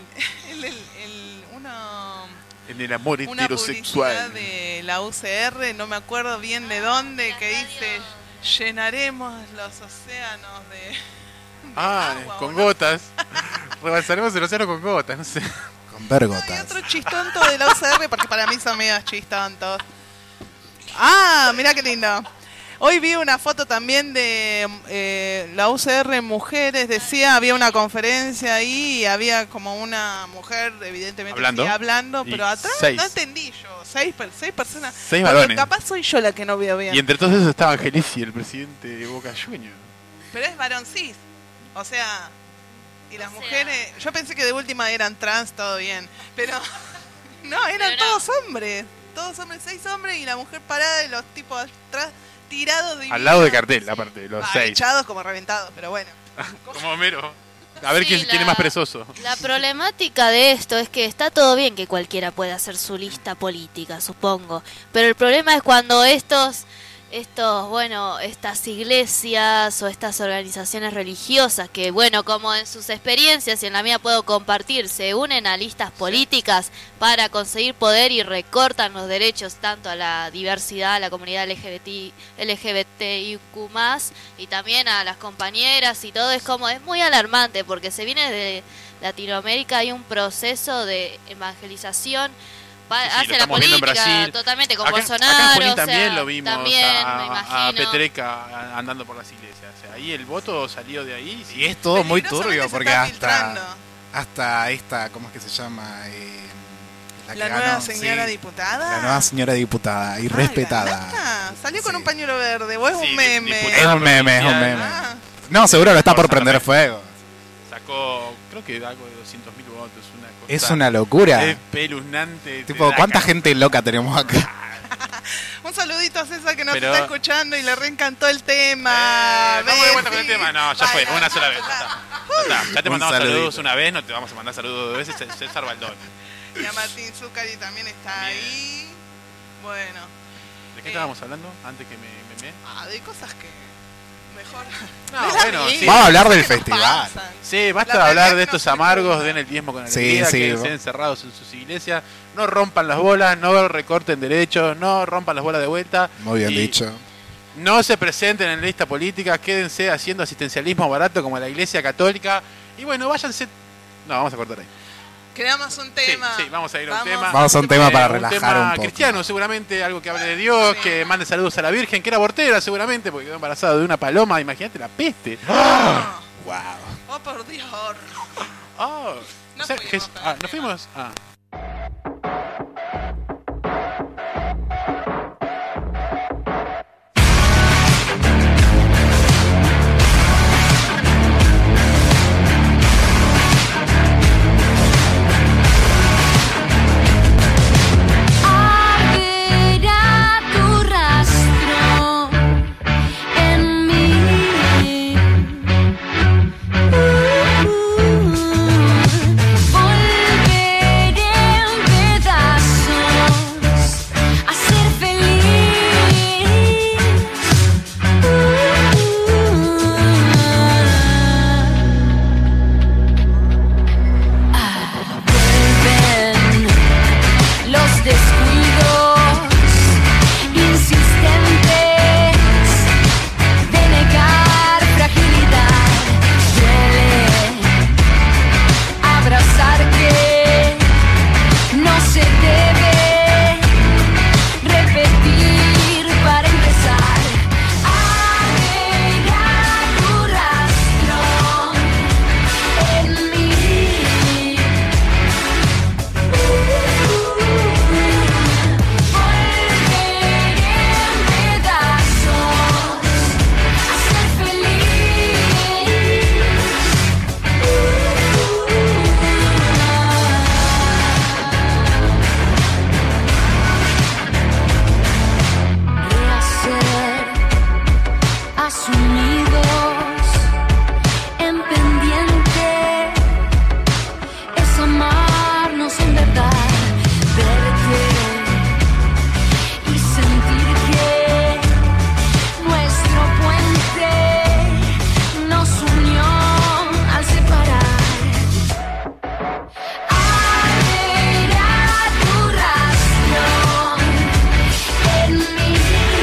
Speaker 1: En el amor
Speaker 3: Una publicidad
Speaker 1: heterosexual.
Speaker 3: de la UCR, no me acuerdo bien de dónde, que dice, llenaremos los océanos de agua,
Speaker 1: Con
Speaker 3: ¿o no?
Speaker 1: gotas. Rebalsaremos el océano con gotas, no sé.
Speaker 5: Con
Speaker 3: Hay
Speaker 5: vergotas.
Speaker 3: otro chistonto de la UCR, porque para mí son medios chistontos. Ah, mirá qué lindo. Hoy vi una foto también de la UCR Mujeres, decía, había una conferencia ahí y había como una mujer, evidentemente,
Speaker 1: Hablando.
Speaker 3: sí, hablando,
Speaker 1: Y
Speaker 3: pero atrás
Speaker 1: 6.
Speaker 3: no entendí yo, seis personas.
Speaker 1: 6
Speaker 3: Porque
Speaker 1: varones.
Speaker 3: capaz soy yo la que no veo bien.
Speaker 1: Y entre todos esos estaba Angelici, el presidente de Boca Juniors.
Speaker 3: Pero es varón cis. O sea, y las
Speaker 7: O sea-
Speaker 3: mujeres, yo pensé que de última eran trans, todo bien. Pero no, eran
Speaker 7: Pero no.
Speaker 3: todos hombres. Todos hombres, 6 hombres y la mujer parada y los tipos atrás tirados de
Speaker 1: Al lado de cartel, aparte, los 6.
Speaker 3: echados como reventados, pero bueno.
Speaker 1: Como Homero. A ver
Speaker 7: Sí,
Speaker 1: quién es más perezoso.
Speaker 7: La problemática de esto es que está todo bien que cualquiera pueda hacer su lista política, supongo. Pero el problema es cuando estas iglesias o estas organizaciones religiosas que, bueno, como en sus experiencias y en la mía puedo compartir, se unen a listas políticas para conseguir poder y recortan los derechos tanto a la diversidad, a la comunidad LGBTIQ+, y también a las compañeras y todo, es muy alarmante porque se viene de Latinoamérica, hay un proceso de evangelización
Speaker 1: Sí, lo
Speaker 7: hacia la
Speaker 1: estamos viendo en
Speaker 7: política,
Speaker 1: Brasil.
Speaker 7: totalmente con
Speaker 1: acá
Speaker 7: Bolsonaro.
Speaker 1: en Junín
Speaker 7: o sea,
Speaker 1: también lo vimos
Speaker 7: también, me
Speaker 1: a
Speaker 7: imagino.
Speaker 1: Petreca andando por las iglesias. O sea, ahí el voto salió de ahí.
Speaker 5: Y es todo muy
Speaker 3: Peligrosamente
Speaker 5: turbio
Speaker 3: se
Speaker 5: porque
Speaker 3: está
Speaker 5: hasta
Speaker 3: filtrando.
Speaker 5: hasta esta, ¿cómo es que se llama?
Speaker 3: La
Speaker 5: ganó,
Speaker 3: nueva señora
Speaker 5: sí.
Speaker 3: diputada.
Speaker 5: La nueva señora diputada y respetada.
Speaker 3: Salió con
Speaker 5: Sí.
Speaker 3: un pañuelo verde, o es
Speaker 1: Sí,
Speaker 3: un meme.
Speaker 1: diputada.
Speaker 5: Es un meme, es un meme.
Speaker 3: Ah,
Speaker 5: No, seguro lo está por prender fuego.
Speaker 1: Sacó, creo que algo de 200.000 votos. Una cosa,
Speaker 5: Es una locura.
Speaker 1: Es espeluznante. te
Speaker 5: Tipo,
Speaker 1: da
Speaker 5: ¿cuánta
Speaker 1: ca-
Speaker 5: gente loca tenemos acá?
Speaker 3: un saludito a César que nos
Speaker 1: Pero-
Speaker 3: está escuchando y le reencantó el tema.
Speaker 1: Vamos de vuelta con el
Speaker 3: Bessie.
Speaker 1: tema. No, ya fue,
Speaker 3: Vaya,
Speaker 1: una sola vez.
Speaker 3: ya
Speaker 1: Ya
Speaker 3: está.
Speaker 1: está. Ya te
Speaker 5: Un
Speaker 1: mandamos
Speaker 5: saludito.
Speaker 1: saludos una vez, no te vamos a mandar saludos 2 veces. César Baldón.
Speaker 3: Y a Martín Zuccari también está
Speaker 1: Bien.
Speaker 3: ahí. Bueno,
Speaker 1: ¿De qué estábamos hablando antes que me
Speaker 3: de cosas que mejor.
Speaker 1: No,
Speaker 3: de la
Speaker 1: bueno,
Speaker 3: vida,
Speaker 1: sí.
Speaker 5: Vamos a hablar del
Speaker 3: cosas que nos
Speaker 5: festival.
Speaker 3: pasan.
Speaker 1: Sí, basta
Speaker 3: La
Speaker 1: de hablar
Speaker 3: realidad
Speaker 1: de
Speaker 3: que
Speaker 1: estos
Speaker 3: nos
Speaker 1: amargos,
Speaker 3: preocupa.
Speaker 1: den el diezmo con
Speaker 5: Sí,
Speaker 1: alegría,
Speaker 5: sí.
Speaker 1: quédense encerrados en sus iglesias, no rompan las bolas, no recorten derechos, no rompan las bolas de vuelta.
Speaker 5: Muy bien
Speaker 1: y
Speaker 5: dicho.
Speaker 1: No se presenten en la lista política, quédense haciendo asistencialismo barato como la Iglesia Católica. Y bueno, váyanse... No, vamos a cortar ahí.
Speaker 3: Creamos un tema.
Speaker 1: Sí, vamos a ir a un tema.
Speaker 5: Vamos a un tema para
Speaker 1: Un
Speaker 5: relajar
Speaker 1: tema
Speaker 5: un poco.
Speaker 1: cristiano, seguramente, algo que hable de Dios,
Speaker 3: Sí.
Speaker 1: que mande saludos a la Virgen, que era abortera seguramente, porque quedó embarazada de una paloma, imagínate la peste.
Speaker 3: Ah,
Speaker 5: Wow.
Speaker 3: oh, por Dios.
Speaker 1: Oh,
Speaker 3: No
Speaker 1: o sea,
Speaker 3: fuimos con el
Speaker 1: ¿nos
Speaker 3: tema.
Speaker 1: fuimos? Ah.
Speaker 8: Arderá tu rastro en mí. Volveré en pedazos a ser feliz. Vuelven los descuidos insistentes de negar fragilidad. Duele abrazar que no se debe repetir para empezar. Arreglar tu rastro en mí. Volveré en pedazos a ser feliz. Rehacer asumidos en pendiente es amarnos en verdad, verte y sentir que nuestro puente nos unió al separar. Arderá tu rastro en mí.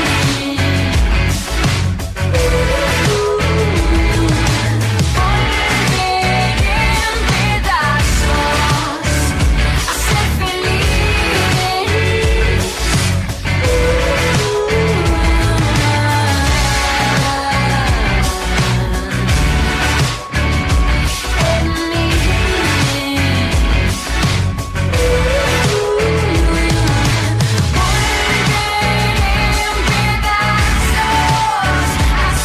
Speaker 8: Volveré en pedazos a ser feliz. En mí. Volveré en pedazos a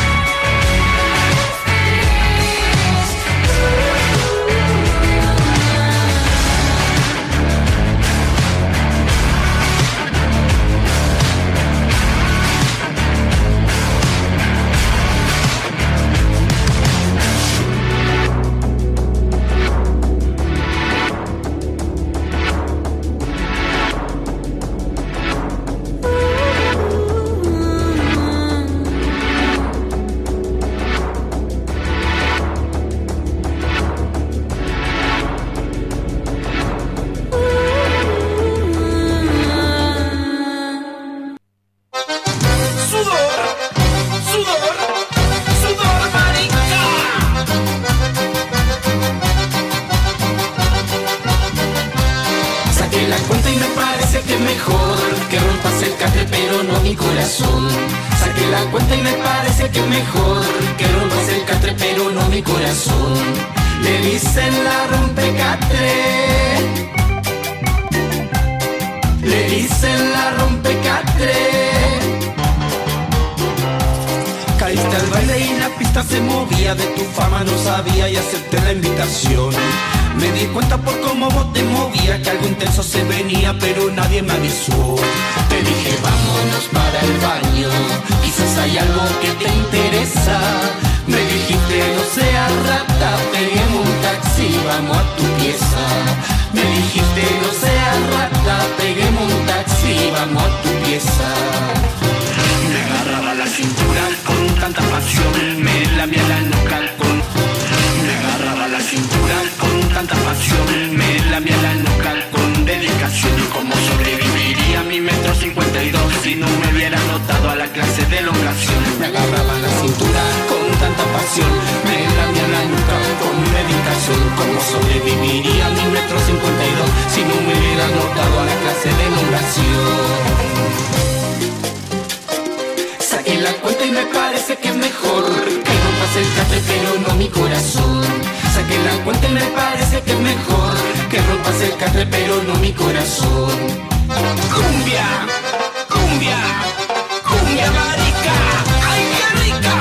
Speaker 9: Sudor, sudor, sudor, marica. Saqué la cuenta y me parece que mejor que rompas el catre pero no mi corazón. Saqué la cuenta y me parece que mejor que rompas el catre pero no mi corazón. Le dicen la rompecatre. dicen la rompecatre. Caíste al baile y la pista se movía, de tu fama no sabía y acepté la invitación. Me di cuenta por cómo vos te movías que algo intenso se venía, pero nadie me avisó. Te dije vámonos para el baño, quizás hay algo que te interesa. Me dijiste no seas rata, peguemos un taxi, vamos a tu pieza. Me dijiste no seas rata, peguemos un taxi, vamos a tu pieza. Me agarraba la cintura con tanta pasión, me lamía la nuca con... Me agarraba la cintura con tanta pasión, me lamía la nuca con dedicación. ¿Cómo sobreviviría mi 1,52 m si no me hubiera anotado a la clase de elongación? Me agarraba la cintura con tanta pasión, me lamía la nuca con dedicación. ¿Cómo sobreviviría mi 1,52 m si no me hubiera anotado a la clase de elongación? Saqué la cuenta y me parece que es mejor que rompas el catre pero no mi corazón. Saqué la cuenta y me parece que es mejor que rompas el catre pero no mi corazón. Cumbia, cumbia, cumbia marica, ay qué rica.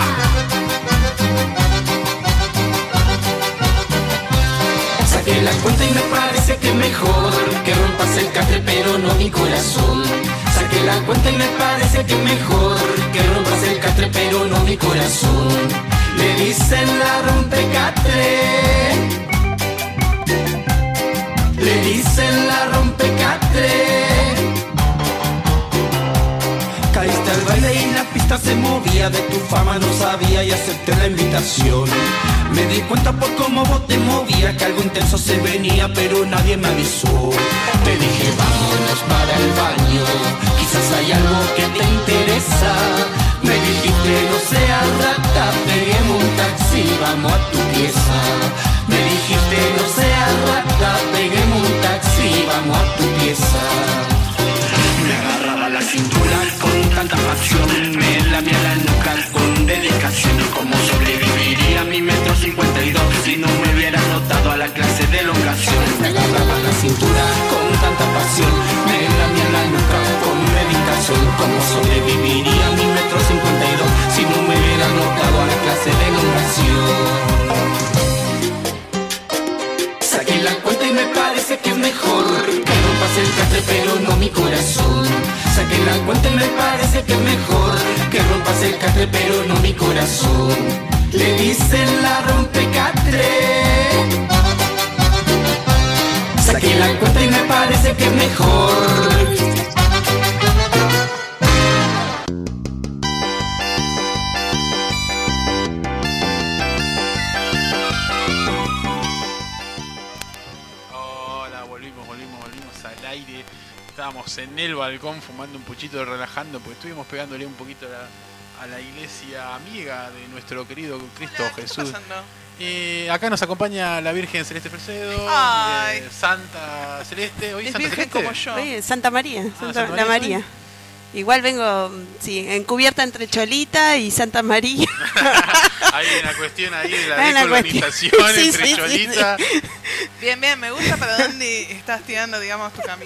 Speaker 9: Saqué la cuenta y me parece que es mejor que rompas el catre pero no mi corazón. Saqué la cuenta y me parece que es mejor que rompas el catre pero no mi corazón. Le dicen la rompecatre, le dicen la rompecatre. Caíste al baile y la pista se movía, de tu fama no sabía y acepté la invitación. Me di cuenta por cómo vos te movías que algo intenso se venía, pero nadie me avisó. Te dije vámonos para el baño, quizás hay algo que te interesa. Me dijiste no seas rata, peguemos un taxi, vamos a tu pieza. Me dijiste no seas rata, peguemos un taxi, vamos a tu pieza. Me agarraba la cintura con tanta pasión, me lamía la nuca con dedicación. ¿Cómo sobreviviría mi 1,52 m si no me hubiera anotado a la clase de elongación? Me agarraba la cintura con tanta pasión, me lamía la nuca con dedicación. ¿Cómo sobreviviría mi 1,52 m si no me hubiera anotado a la clase de elongación? Saqué la cuenta y me parece que es mejor que rompas el catre pero no mi corazón. Saqué la cuenta y me parece que es mejor que rompas el catre pero no mi corazón. Le dicen la rompecatre. Saqué la cuenta y me parece que es mejor.
Speaker 1: Al aire, estábamos en el balcón fumando un puchito, relajando, porque estuvimos pegándole un poquito a la iglesia amiga de nuestro querido Cristo Jesús. Acá nos acompaña la Virgen Celeste Fresedo, Santa Celeste. Hoy
Speaker 3: es
Speaker 1: Santa
Speaker 3: Virgen
Speaker 1: Celeste.
Speaker 3: como yo.
Speaker 10: Oye, Santa María,
Speaker 1: Santa
Speaker 10: la María. Igual vengo, sí, encubierta entre Cholita y Santa María.
Speaker 1: Hay una cuestión ahí de la
Speaker 10: Hay una
Speaker 1: decolonización
Speaker 10: cuestión.
Speaker 1: entre
Speaker 10: Sí,
Speaker 1: Cholita.
Speaker 10: sí.
Speaker 3: Bien, me gusta para dónde estás tirando, digamos, tu camino.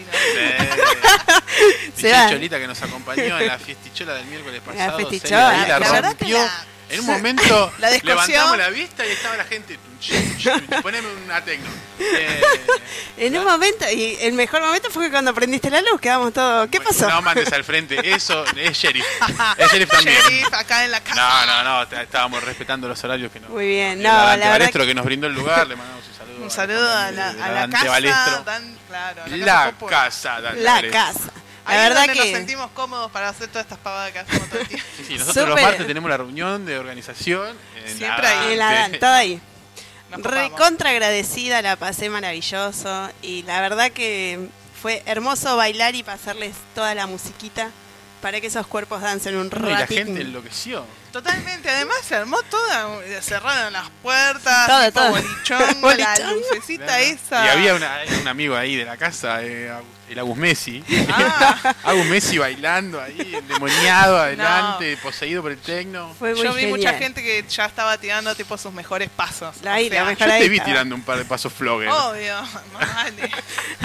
Speaker 10: Se va.
Speaker 1: Cholita que nos acompañó en la fiestichola del miércoles pasado.
Speaker 10: fiestichola,
Speaker 1: ahí la
Speaker 10: la verdad
Speaker 3: que
Speaker 1: rompió. En un momento
Speaker 3: la descosió.
Speaker 1: levantamos la vista y estaba la gente. Poneme una tecno.
Speaker 10: En un momento, y el mejor momento fue cuando prendiste la luz, quedamos todos. ¿Qué pasó?
Speaker 1: No mandes al frente, eso es sheriff. Es sheriff también.
Speaker 3: Sheriff, acá en la casa.
Speaker 1: No, estábamos respetando los horarios que nos.
Speaker 10: Muy bien,
Speaker 1: La
Speaker 10: la verdad
Speaker 1: Balestro que nos brindó el lugar, le mandamos un saludo.
Speaker 3: Un saludo a la
Speaker 1: Dante
Speaker 3: casa.
Speaker 1: Balestro.
Speaker 3: Claro,
Speaker 1: La
Speaker 3: popular.
Speaker 1: casa, Dante
Speaker 10: La
Speaker 1: Balestro.
Speaker 10: casa. La
Speaker 3: Ahí es
Speaker 10: verdad
Speaker 3: donde nos
Speaker 10: que
Speaker 3: sentimos cómodos para hacer todas estas pavadas que hacemos todo el tiempo.
Speaker 1: Sí, nosotros los
Speaker 10: Súper.
Speaker 1: martes tenemos la reunión de organización. En
Speaker 3: Siempre
Speaker 1: la
Speaker 3: ahí.
Speaker 1: Dante.
Speaker 10: en la dan, todo ahí.
Speaker 3: Nos copamos.
Speaker 10: Recontra agradecida, la pasé maravilloso y la verdad que fue hermoso bailar y pasarles toda la musiquita para que esos cuerpos dancen un
Speaker 1: No, y la
Speaker 10: ratito.
Speaker 1: gente enloqueció.
Speaker 3: Totalmente, además se armó toda, cerraron las puertas,
Speaker 10: Todo,
Speaker 3: tipo
Speaker 10: todo.
Speaker 3: bolichongo, la
Speaker 10: Bolichongo.
Speaker 3: lucecita esa.
Speaker 1: Y había un amigo ahí de la casa, el Agus Messi.
Speaker 3: Ah,
Speaker 1: Agus Messi bailando ahí, endemoniado adelante, poseído por el tecno.
Speaker 10: Fue muy
Speaker 3: yo vi
Speaker 10: genial.
Speaker 3: mucha gente que ya estaba tirando tipo sus mejores pasos.
Speaker 10: Ahí,
Speaker 3: O sea,
Speaker 10: la mejor
Speaker 1: Yo te
Speaker 10: ahí
Speaker 1: vi
Speaker 10: estaba.
Speaker 1: tirando un par de pasos flogger.
Speaker 3: Obvio, más vale.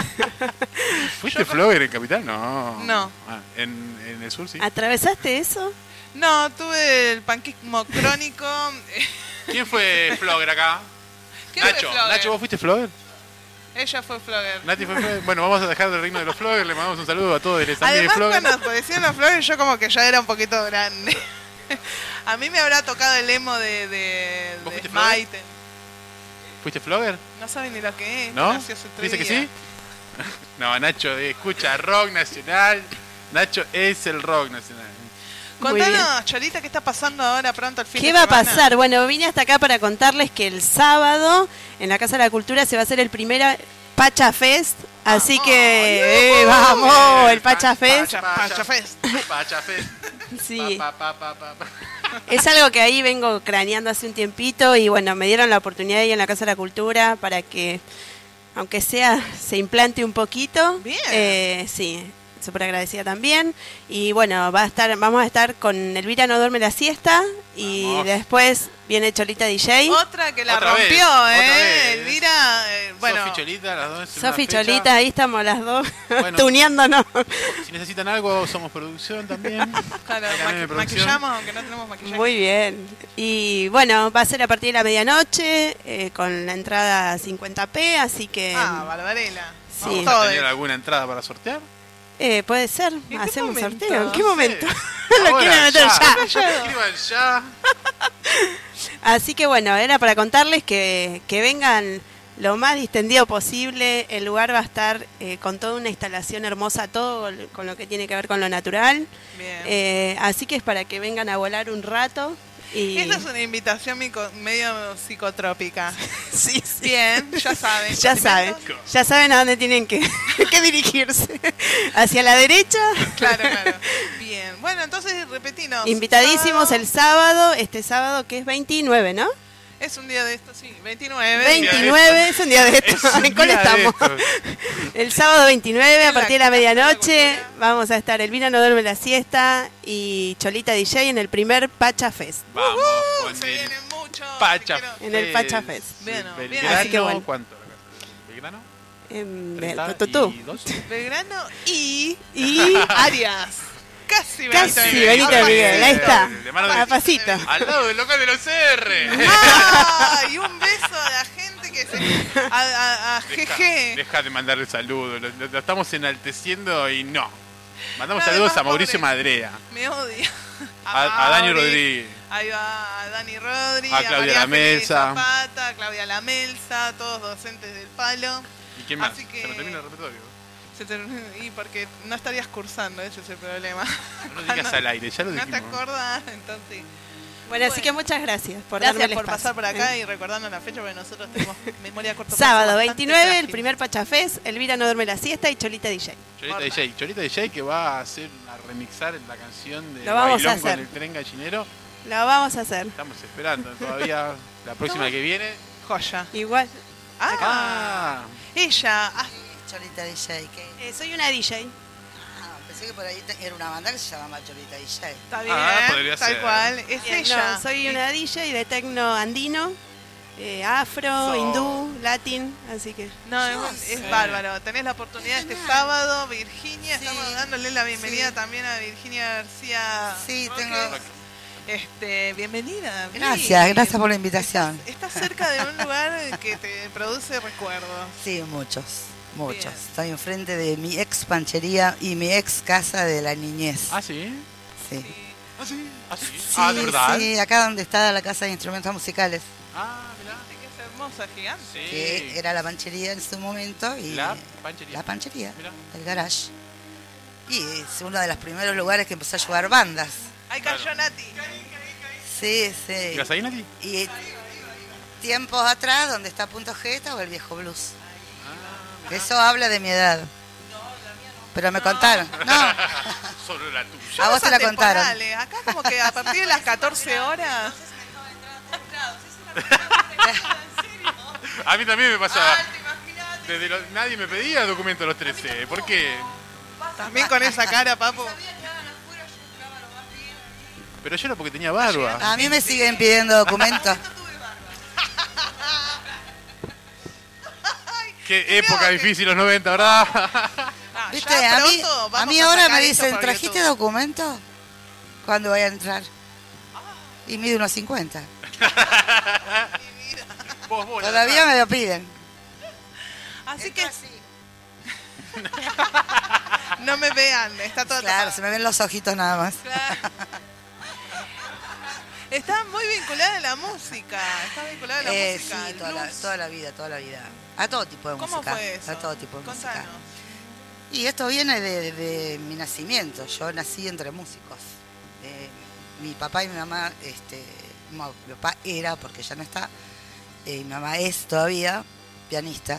Speaker 1: ¿Fuiste flogger en Capital? No.
Speaker 3: No.
Speaker 1: Ah, en el sur sí.
Speaker 10: ¿Atravesaste eso?
Speaker 3: No, tuve el panquismo crónico.
Speaker 1: ¿Quién fue flogger acá?
Speaker 3: ¿Quién fue
Speaker 1: Nacho.
Speaker 3: flogger?
Speaker 1: Nacho, ¿vos fuiste flogger?
Speaker 3: Ella fue flogger.
Speaker 1: Nati fue flogger. Bueno, vamos a dejar del reino de los floggers. Le mandamos un saludo a todos los amigos de
Speaker 3: Además,
Speaker 1: flogger.
Speaker 3: cuando aparecían los flogger, yo como que ya era un poquito grande. A mí me habrá tocado el emo de
Speaker 1: ¿Vos fuiste flogger?
Speaker 3: Smite.
Speaker 1: ¿Fuiste flogger?
Speaker 3: No saben ni lo que es.
Speaker 1: ¿No?
Speaker 3: nació hace 3
Speaker 1: ¿Dice que
Speaker 3: días.
Speaker 1: sí? No, Nacho escucha rock nacional. Nacho es el rock nacional.
Speaker 10: Muy bien.
Speaker 3: Contanos, Cholita, ¿qué está pasando ahora pronto el fin
Speaker 10: ¿Qué
Speaker 3: de
Speaker 10: va a
Speaker 3: semana?
Speaker 10: pasar? Bueno, vine hasta acá para contarles que el sábado en la Casa de la Cultura se va a hacer el primer Pacha Fest. Así que, vamos, el Pacha Fest.
Speaker 3: Pacha Fest.
Speaker 1: Pacha Fest.
Speaker 10: Sí.
Speaker 1: Pa, pa, pa, pa, pa.
Speaker 10: Es algo que ahí vengo craneando hace un tiempito y bueno, me dieron la oportunidad ahí en la Casa de la Cultura para que, aunque sea, se implante un poquito.
Speaker 3: Bien.
Speaker 10: Sí, súper agradecida también. Y bueno, vamos a estar con Elvira No Duerme la Siesta y
Speaker 1: Vamos.
Speaker 10: después viene Cholita DJ.
Speaker 3: Otra que la
Speaker 1: Otra vez,
Speaker 3: rompió,
Speaker 1: otra vez.
Speaker 3: Elvira, bueno,
Speaker 1: Sofi Cholita, las dos. en una
Speaker 10: Sofi
Speaker 1: fecha.
Speaker 10: Cholita, ahí estamos las dos,
Speaker 1: Bueno.
Speaker 10: tuneándonos.
Speaker 1: Si necesitan algo, somos producción también.
Speaker 3: claro,
Speaker 1: Academia de producción.
Speaker 3: maquillamos, aunque no tenemos maquillaje.
Speaker 10: Muy bien. Y bueno, va a ser a partir de la medianoche con la entrada 50p, así que
Speaker 3: Barbarela.
Speaker 10: Sí.
Speaker 1: ¿Vamos
Speaker 3: Todos.
Speaker 1: a tener alguna entrada para sortear?
Speaker 10: puede ser.
Speaker 3: qué
Speaker 10: Hacemos un
Speaker 3: momento?
Speaker 10: sorteo. ¿En qué
Speaker 1: No sé.
Speaker 10: momento? Lo
Speaker 1: Ahora,
Speaker 10: quieren meter ya.
Speaker 1: Escriban ya.
Speaker 10: Así que bueno, era para contarles que vengan lo más distendido posible. El lugar va a estar con toda una instalación hermosa, todo con lo que tiene que ver con lo natural.
Speaker 3: Bien.
Speaker 10: Así que es para que vengan a volar un rato. Y...
Speaker 3: Esta es una invitación medio psicotrópica.
Speaker 10: Sí, sí.
Speaker 3: Bien, ya saben.
Speaker 10: Ya saben, ya saben a dónde tienen que dirigirse. Hacia la derecha.
Speaker 3: Claro, claro. Bien. Bueno, entonces repetinos.
Speaker 10: Invitadísimos
Speaker 3: Sábado.
Speaker 10: el sábado, este sábado que es 29, ¿no?
Speaker 3: Es un día de esto, sí. 29.
Speaker 10: 29 es un día de esto.
Speaker 1: Es un
Speaker 10: ¿En cuál
Speaker 1: día de
Speaker 10: estamos?
Speaker 1: esto.
Speaker 10: El sábado 29 a
Speaker 3: En la
Speaker 10: partir de la
Speaker 3: Casa de la
Speaker 10: medianoche
Speaker 3: Cultura.
Speaker 10: vamos a estar Elvira No Duerme la Siesta y Cholita DJ en el primer Pacha Fest.
Speaker 1: Vamos con
Speaker 3: Se
Speaker 1: el
Speaker 3: vienen muchos.
Speaker 1: Pacha
Speaker 3: te quiero-
Speaker 10: En el Pacha Fest.
Speaker 3: Bien, bien.
Speaker 1: Belgrano,
Speaker 10: Así que bueno.
Speaker 1: ¿cuánto? ¿Belgrano?
Speaker 10: Tutú.
Speaker 1: 32.
Speaker 3: Belgrano y
Speaker 10: Y
Speaker 3: Arias. Casi
Speaker 10: casi
Speaker 1: Miguel.
Speaker 10: Benito
Speaker 1: Ah,
Speaker 10: Miguel, ahí
Speaker 1: sí,
Speaker 10: está.
Speaker 1: de mano de-
Speaker 10: A pasito.
Speaker 1: Al lado del local de los R.
Speaker 3: Y un beso a la gente que se. A GG.
Speaker 1: Deja de mandarle saludos, lo estamos enalteciendo y no. Mandamos
Speaker 3: No,
Speaker 1: saludos
Speaker 3: además,
Speaker 1: a Mauricio
Speaker 3: pobre.
Speaker 1: Madrea,
Speaker 3: Me odia.
Speaker 1: a Dani
Speaker 3: Mauri,
Speaker 1: Rodríguez.
Speaker 3: Ahí va a Dani Rodríguez,
Speaker 1: A Claudia
Speaker 3: María Félix
Speaker 1: Lamelsa.
Speaker 3: Zapata, a Claudia Lamelsa, todos docentes del palo.
Speaker 1: ¿Y quién más?
Speaker 3: Así que-
Speaker 1: Se me termina el repertorio.
Speaker 3: Y porque no estarías cursando, ese es el problema.
Speaker 1: No lo digas al aire, ya lo
Speaker 3: No te
Speaker 1: dijimos.
Speaker 3: acordás, entonces.
Speaker 10: Bueno, así
Speaker 3: Bueno.
Speaker 10: que muchas gracias por darme
Speaker 3: Gracias
Speaker 10: el
Speaker 3: por
Speaker 10: espacio.
Speaker 3: pasar por acá y recordarnos la fecha, porque nosotros tenemos memoria a corto plazo
Speaker 10: Sábado
Speaker 3: bastante
Speaker 10: 29, el
Speaker 3: frágil.
Speaker 10: primer Pacha Fest, Elvira No Duerme la Siesta y Cholita DJ.
Speaker 1: Cholita DJ que va a remixar la canción de
Speaker 10: Lo vamos a
Speaker 1: Bailón con
Speaker 10: hacer.
Speaker 1: el tren gallinero.
Speaker 10: Lo vamos a hacer.
Speaker 1: Estamos esperando todavía la próxima que viene.
Speaker 3: Joya.
Speaker 10: Igual.
Speaker 1: Ah,
Speaker 3: Ella.
Speaker 11: Cholita DJ, ¿qué?
Speaker 10: Soy una DJ.
Speaker 11: Pensé que por ahí era una banda que se llamaba Cholita DJ.
Speaker 3: Está bien,
Speaker 1: podría
Speaker 3: tal
Speaker 1: ser.
Speaker 3: cual. Es
Speaker 10: Bien,
Speaker 3: ella.
Speaker 10: no, soy una DJ de tecno andino, afro, hindú, latín, así que...
Speaker 3: No, es bárbaro. Tenés la oportunidad este sábado, Virginia.
Speaker 11: Sí.
Speaker 3: Estamos dándole la bienvenida
Speaker 11: Sí.
Speaker 3: también a Virginia García.
Speaker 11: Sí,
Speaker 3: Roque.
Speaker 11: tengo...
Speaker 3: Bienvenida. Vir.
Speaker 11: Gracias por la invitación.
Speaker 3: Estás cerca de un lugar que te produce recuerdos.
Speaker 11: Sí, muchos.
Speaker 3: Bien.
Speaker 11: Estoy enfrente de mi ex panchería y mi ex casa de la niñez.
Speaker 1: ah, sí.
Speaker 11: Sí.
Speaker 1: Ah, sí. Ah, sí.
Speaker 11: Sí,
Speaker 1: Ah, de verdad.
Speaker 11: sí, acá donde está la casa de instrumentos musicales,
Speaker 1: Ah, mirá.
Speaker 3: Que es hermosa, gigante.
Speaker 1: Sí.
Speaker 11: que era la panchería en su momento y
Speaker 1: La panchería.
Speaker 11: la panchería,
Speaker 1: Mirá.
Speaker 11: el garage. Y es uno de los primeros lugares que empezó a llevar bandas.
Speaker 3: Ahí cayó Nati.
Speaker 11: Sí, sí.
Speaker 1: ¿Ibas ahí, Nati?
Speaker 11: Y tiempos atrás, donde está Punto G, estaba el viejo blues. Eso habla de mi edad. Pero me contaron. No,
Speaker 1: Solo la tuya.
Speaker 11: a vos te la contaron.
Speaker 3: Atemporales. Acá como que a partir de las 14 horas.
Speaker 1: A mí también me pasaba. Nadie me pedía documento a los 13. ¿Por qué?
Speaker 3: También con esa cara, papo.
Speaker 1: Pero yo era porque tenía barba.
Speaker 11: A mí me siguen pidiendo documentos.
Speaker 1: Qué época difícil los 90, ¿verdad?
Speaker 3: Ah,
Speaker 11: ¿Viste?
Speaker 3: ya
Speaker 11: A mí,
Speaker 3: pronto
Speaker 11: a
Speaker 3: vamos
Speaker 11: mí ahora
Speaker 3: sacar
Speaker 11: me
Speaker 3: esto
Speaker 11: dicen,
Speaker 3: por
Speaker 11: ¿trajiste
Speaker 3: YouTube.
Speaker 11: documento? ¿Cuándo voy a entrar? Y mide unos 50.
Speaker 1: Vos,
Speaker 11: Todavía me lo piden.
Speaker 3: Así que no me vean, está todo
Speaker 11: Claro,
Speaker 3: tapado.
Speaker 11: se me ven los ojitos nada más.
Speaker 3: Claro. Está muy vinculada a la música. Está vinculada a la música.
Speaker 11: Sí,
Speaker 3: al
Speaker 11: toda
Speaker 3: blues.
Speaker 11: la vida. A todo tipo de
Speaker 3: ¿Cómo
Speaker 11: música.
Speaker 3: fue eso?
Speaker 11: A todo tipo de música.
Speaker 3: Contanos.
Speaker 11: Y esto viene de mi nacimiento. Yo nací entre músicos. Mi papá y mi mamá, no, mi papá era, porque ya no está, mi mamá es todavía pianista.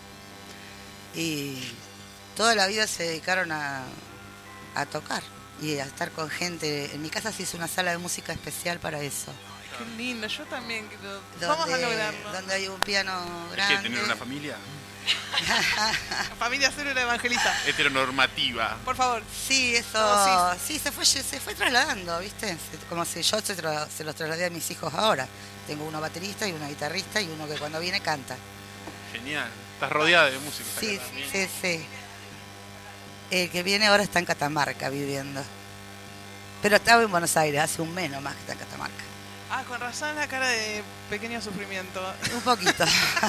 Speaker 11: Y toda la vida se dedicaron a tocar y a estar con gente. En mi casa se hizo una sala de música especial para eso.
Speaker 3: Qué lindo, yo también quiero. Vamos a lograrlo.
Speaker 11: Donde hay un piano
Speaker 1: ¿Qué?
Speaker 11: grande.
Speaker 1: ¿Tener una familia?
Speaker 3: La familia célula evangelista.
Speaker 1: Heteronormativa.
Speaker 3: Por favor.
Speaker 11: Sí, eso.
Speaker 3: No,
Speaker 11: sí, se fue trasladando, ¿viste? Como si yo se los trasladé a mis hijos ahora. Tengo uno baterista y una guitarrista y uno que cuando viene canta.
Speaker 1: Genial. Estás rodeada de música.
Speaker 11: Sí, sí. El que viene ahora está en Catamarca viviendo. Pero estaba en Buenos Aires, hace un mes nomás que está en Catamarca.
Speaker 3: Ah, con razón la cara de pequeño sufrimiento.
Speaker 11: Un poquito.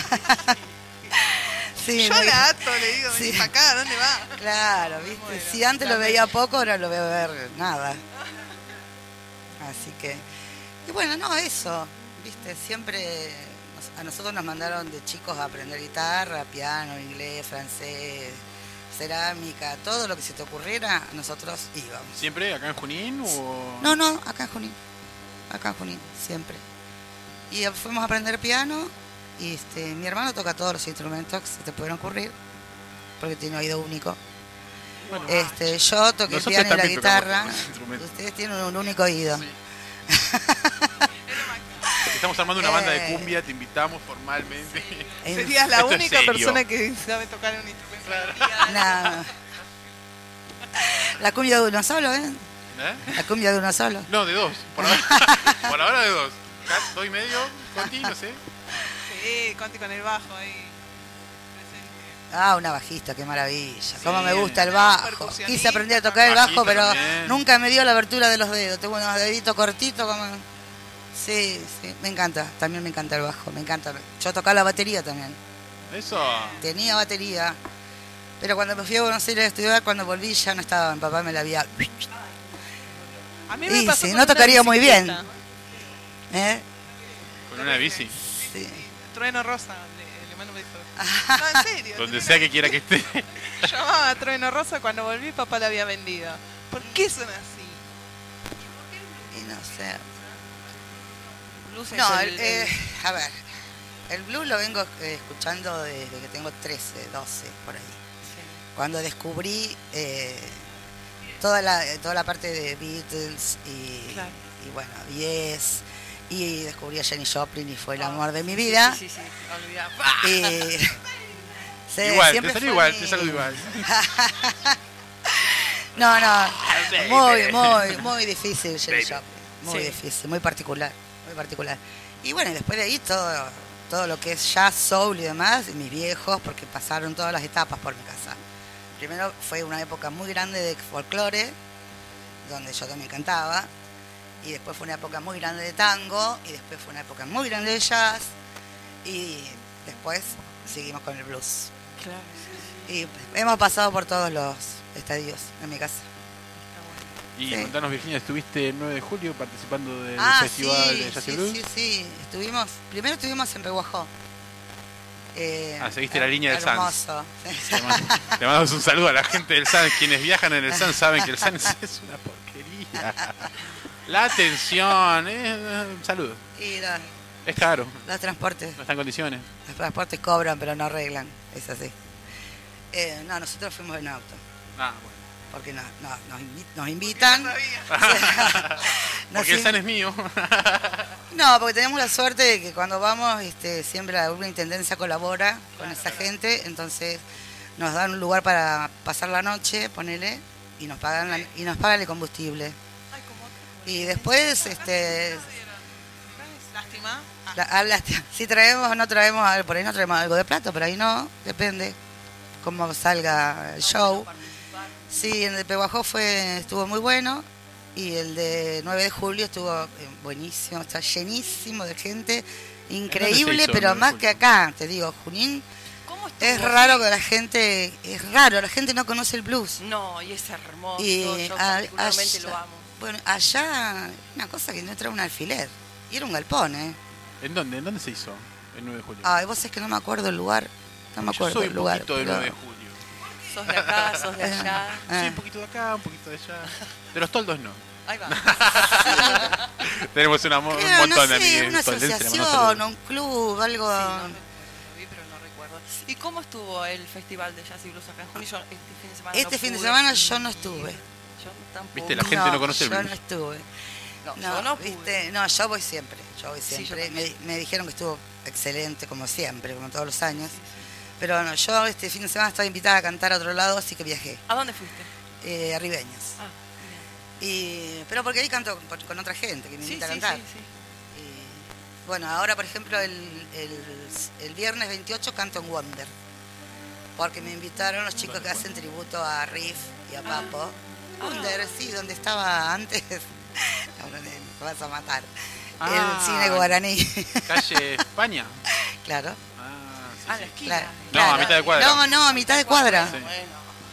Speaker 11: Sí,
Speaker 3: Yo
Speaker 11: muy-
Speaker 3: la ato, le digo,
Speaker 11: Sí.
Speaker 3: vení para acá, ¿dónde va?
Speaker 11: Claro, ¿viste?
Speaker 3: Bueno,
Speaker 11: Si antes lo
Speaker 3: también.
Speaker 11: veía poco, ahora lo veo ver nada. Así que... Y bueno, no, eso. ¿Viste? Siempre a nosotros nos mandaron de chicos a aprender guitarra, piano, inglés, francés, cerámica, todo lo que se te ocurriera, nosotros íbamos.
Speaker 1: ¿Siempre acá en Junín o...?
Speaker 11: No, acá en Junín. Acá en Junín, siempre. Y fuimos a aprender piano y mi hermano toca todos los instrumentos que se te pueden ocurrir, porque tiene oído único.
Speaker 1: Bueno,
Speaker 11: Yo toqué el
Speaker 1: nosotros
Speaker 11: piano y la
Speaker 1: también tocamos
Speaker 11: guitarra.
Speaker 1: todos los instrumentos.
Speaker 11: Ustedes tienen un único oído.
Speaker 1: Sí. Estamos armando una banda de
Speaker 11: Eh.
Speaker 1: cumbia, te invitamos formalmente.
Speaker 3: Serías la
Speaker 1: Esto es
Speaker 3: única
Speaker 1: serio.
Speaker 3: persona que sabe tocar un instrumento.
Speaker 11: No. La cumbia de uno solo, ¿eh?
Speaker 1: ¿Eh?
Speaker 11: La cumbia de uno solo.
Speaker 1: No, de dos. Por ahora de dos. Acá, 2 y medio, Conti, no sé.
Speaker 3: Sí, Conti con el bajo ahí. Presente.
Speaker 11: Ah, una bajista, qué maravilla. Cómo me gusta el bajo.
Speaker 3: Percusionista.
Speaker 11: Quise aprender a tocar el bajo,
Speaker 1: Bajista
Speaker 11: pero
Speaker 1: también.
Speaker 11: nunca me dio la abertura de los dedos. Tengo unos deditos cortitos como... Sí, me encanta. También me encanta el bajo, me encanta. Yo tocaba la batería también.
Speaker 1: Eso.
Speaker 11: Tenía batería. Pero cuando me fui a Buenos Aires a estudiar, cuando volví ya no estaba. Mi papá me la había...
Speaker 3: A mí me
Speaker 11: Y
Speaker 3: pasó
Speaker 11: sí,
Speaker 3: con
Speaker 11: no
Speaker 3: una
Speaker 11: tocaría muy bien.
Speaker 3: bicicleta.
Speaker 11: ¿Eh?
Speaker 1: Con una bici.
Speaker 11: Sí.
Speaker 3: Trueno Rosa, le mando un beso. No, en serio.
Speaker 1: Donde
Speaker 3: tenía
Speaker 1: sea
Speaker 3: una
Speaker 1: que quiera que esté.
Speaker 3: llamaba a Trueno Rosa, cuando volví papá la había vendido. ¿Por qué son así?
Speaker 11: Y no sé.
Speaker 3: Blues es
Speaker 11: No,
Speaker 3: el-
Speaker 11: a ver. El blues lo vengo escuchando desde que tengo 13, 12, por ahí. Cuando descubrí toda la parte de Beatles
Speaker 3: Claro.
Speaker 11: y bueno, Yes, y descubrí a Jenny Joplin y fue el amor de mi vida.
Speaker 6: Sí, olvidá.
Speaker 11: Y, sí,
Speaker 1: Igual,
Speaker 11: siempre
Speaker 1: te salió
Speaker 11: fue
Speaker 1: igual,
Speaker 11: mi-
Speaker 1: te salió igual.
Speaker 11: No, muy difícil Jenny Joplin, muy
Speaker 6: Sí.
Speaker 11: difícil, muy particular. Y bueno, y después de ahí todo lo que es jazz, soul y demás, y mis viejos, porque pasaron todas las etapas por mi casa. Primero fue una época muy grande de folclore, donde yo también cantaba, y después fue una época muy grande de tango, y después fue una época muy grande de jazz, y después seguimos con el blues.
Speaker 3: Claro.
Speaker 11: Y hemos pasado por todos los estadios en mi casa.
Speaker 1: Y
Speaker 11: Sí.
Speaker 1: contanos, Virginia, estuviste el 9 de julio participando del festival de Jazz y Blues.
Speaker 11: Sí. Primero estuvimos en Peguajó.
Speaker 1: Seguiste la línea del Sans.
Speaker 11: hermoso.
Speaker 1: Le mandamos un saludo a la gente del Sans. Quienes viajan en el Sans saben que el Sans es una porquería. La atención, saludo.
Speaker 11: Y
Speaker 1: Es caro,
Speaker 11: los transportes.
Speaker 1: no está en condiciones.
Speaker 11: Los transportes cobran, pero no arreglan. Es así. No, nosotros fuimos en auto.
Speaker 1: Ah, bueno.
Speaker 11: Porque nos invitan.
Speaker 1: Porque el Sans es mío.
Speaker 11: No, porque tenemos la suerte de que cuando vamos, siempre la Urban Intendencia colabora con esa gente, entonces nos dan un lugar para pasar la noche, ponele, y nos pagan el combustible. Y después,
Speaker 3: tema.
Speaker 11: Si traemos o no traemos, por ahí no traemos algo de plato, por ahí no, depende cómo salga el show. Sí, el de Peguajó estuvo muy bueno y el de 9 de julio estuvo buenísimo, está llenísimo de gente, increíble,
Speaker 1: hizo
Speaker 11: pero
Speaker 1: 9 de
Speaker 11: más
Speaker 1: julio?
Speaker 11: que acá, te digo, Junín,
Speaker 6: ¿Cómo estuvo?
Speaker 11: es raro que la gente no conoce el blues.
Speaker 6: No, y es hermoso.
Speaker 11: Y
Speaker 6: yo particularmente
Speaker 11: allá-
Speaker 6: lo amo.
Speaker 11: Bueno, allá, una cosa que no trae un alfiler, y era un galpón, ¿eh?
Speaker 1: ¿En dónde? ¿En dónde se hizo el 9 de julio?
Speaker 11: Ay, vos es que no me acuerdo el lugar, no me
Speaker 1: Yo
Speaker 11: acuerdo
Speaker 1: soy
Speaker 11: el
Speaker 1: un
Speaker 11: lugar.
Speaker 1: poquito del
Speaker 11: pero-
Speaker 1: 9 de julio.
Speaker 6: Sos de acá, sos de allá.
Speaker 1: Sí, un poquito de acá, un poquito de allá. De los toldos no.
Speaker 6: Ahí va.
Speaker 1: Tenemos un
Speaker 11: Creo,
Speaker 1: montón
Speaker 11: no
Speaker 1: de
Speaker 11: sé,
Speaker 1: amigos
Speaker 11: una
Speaker 1: toldenses, le
Speaker 11: asociación
Speaker 1: mandamos
Speaker 11: o
Speaker 1: saludos.
Speaker 11: un club, algo.
Speaker 6: Sí, no, lo vi, pero no recuerdo. ¿Y cómo estuvo el festival de jazz y blues acá en junio? Yo este fin de semana
Speaker 11: Este
Speaker 6: no
Speaker 11: fin de
Speaker 6: pude
Speaker 11: semana
Speaker 6: ir.
Speaker 11: yo no estuve.
Speaker 6: Yo tampoco.
Speaker 1: Viste, la gente no conoce el
Speaker 11: yo
Speaker 1: blues.
Speaker 11: no estuve.
Speaker 6: No, yo no pude.
Speaker 11: ¿viste? No, yo voy siempre.
Speaker 6: Sí, yo
Speaker 11: me,
Speaker 6: también.
Speaker 11: me dijeron que estuvo excelente, como siempre, como todos los años. Pero bueno, yo este fin de semana estaba invitada a cantar a otro lado, así que viajé.
Speaker 6: ¿A dónde fuiste?
Speaker 11: A Ribeños.
Speaker 6: Ah,
Speaker 11: Pero porque ahí canto con otra gente que me
Speaker 6: sí,
Speaker 11: invita
Speaker 6: sí,
Speaker 11: a cantar.
Speaker 6: sí, sí.
Speaker 11: Y, bueno, ahora por ejemplo el viernes 28 canto en Wonder. Porque me invitaron los chicos que hacen tributo a Riff y a Papo. Wonder, sí, donde estaba antes. Ahora me vas a matar.
Speaker 1: Ah.
Speaker 11: El cine guaraní.
Speaker 1: Calle España.
Speaker 11: Claro.
Speaker 1: Ah, sí,
Speaker 6: Ah,
Speaker 1: sí.
Speaker 6: la esquina.
Speaker 11: Claro.
Speaker 1: a mitad de cuadra.
Speaker 11: No, a mitad de cuadra.
Speaker 1: Sí.
Speaker 6: Bueno.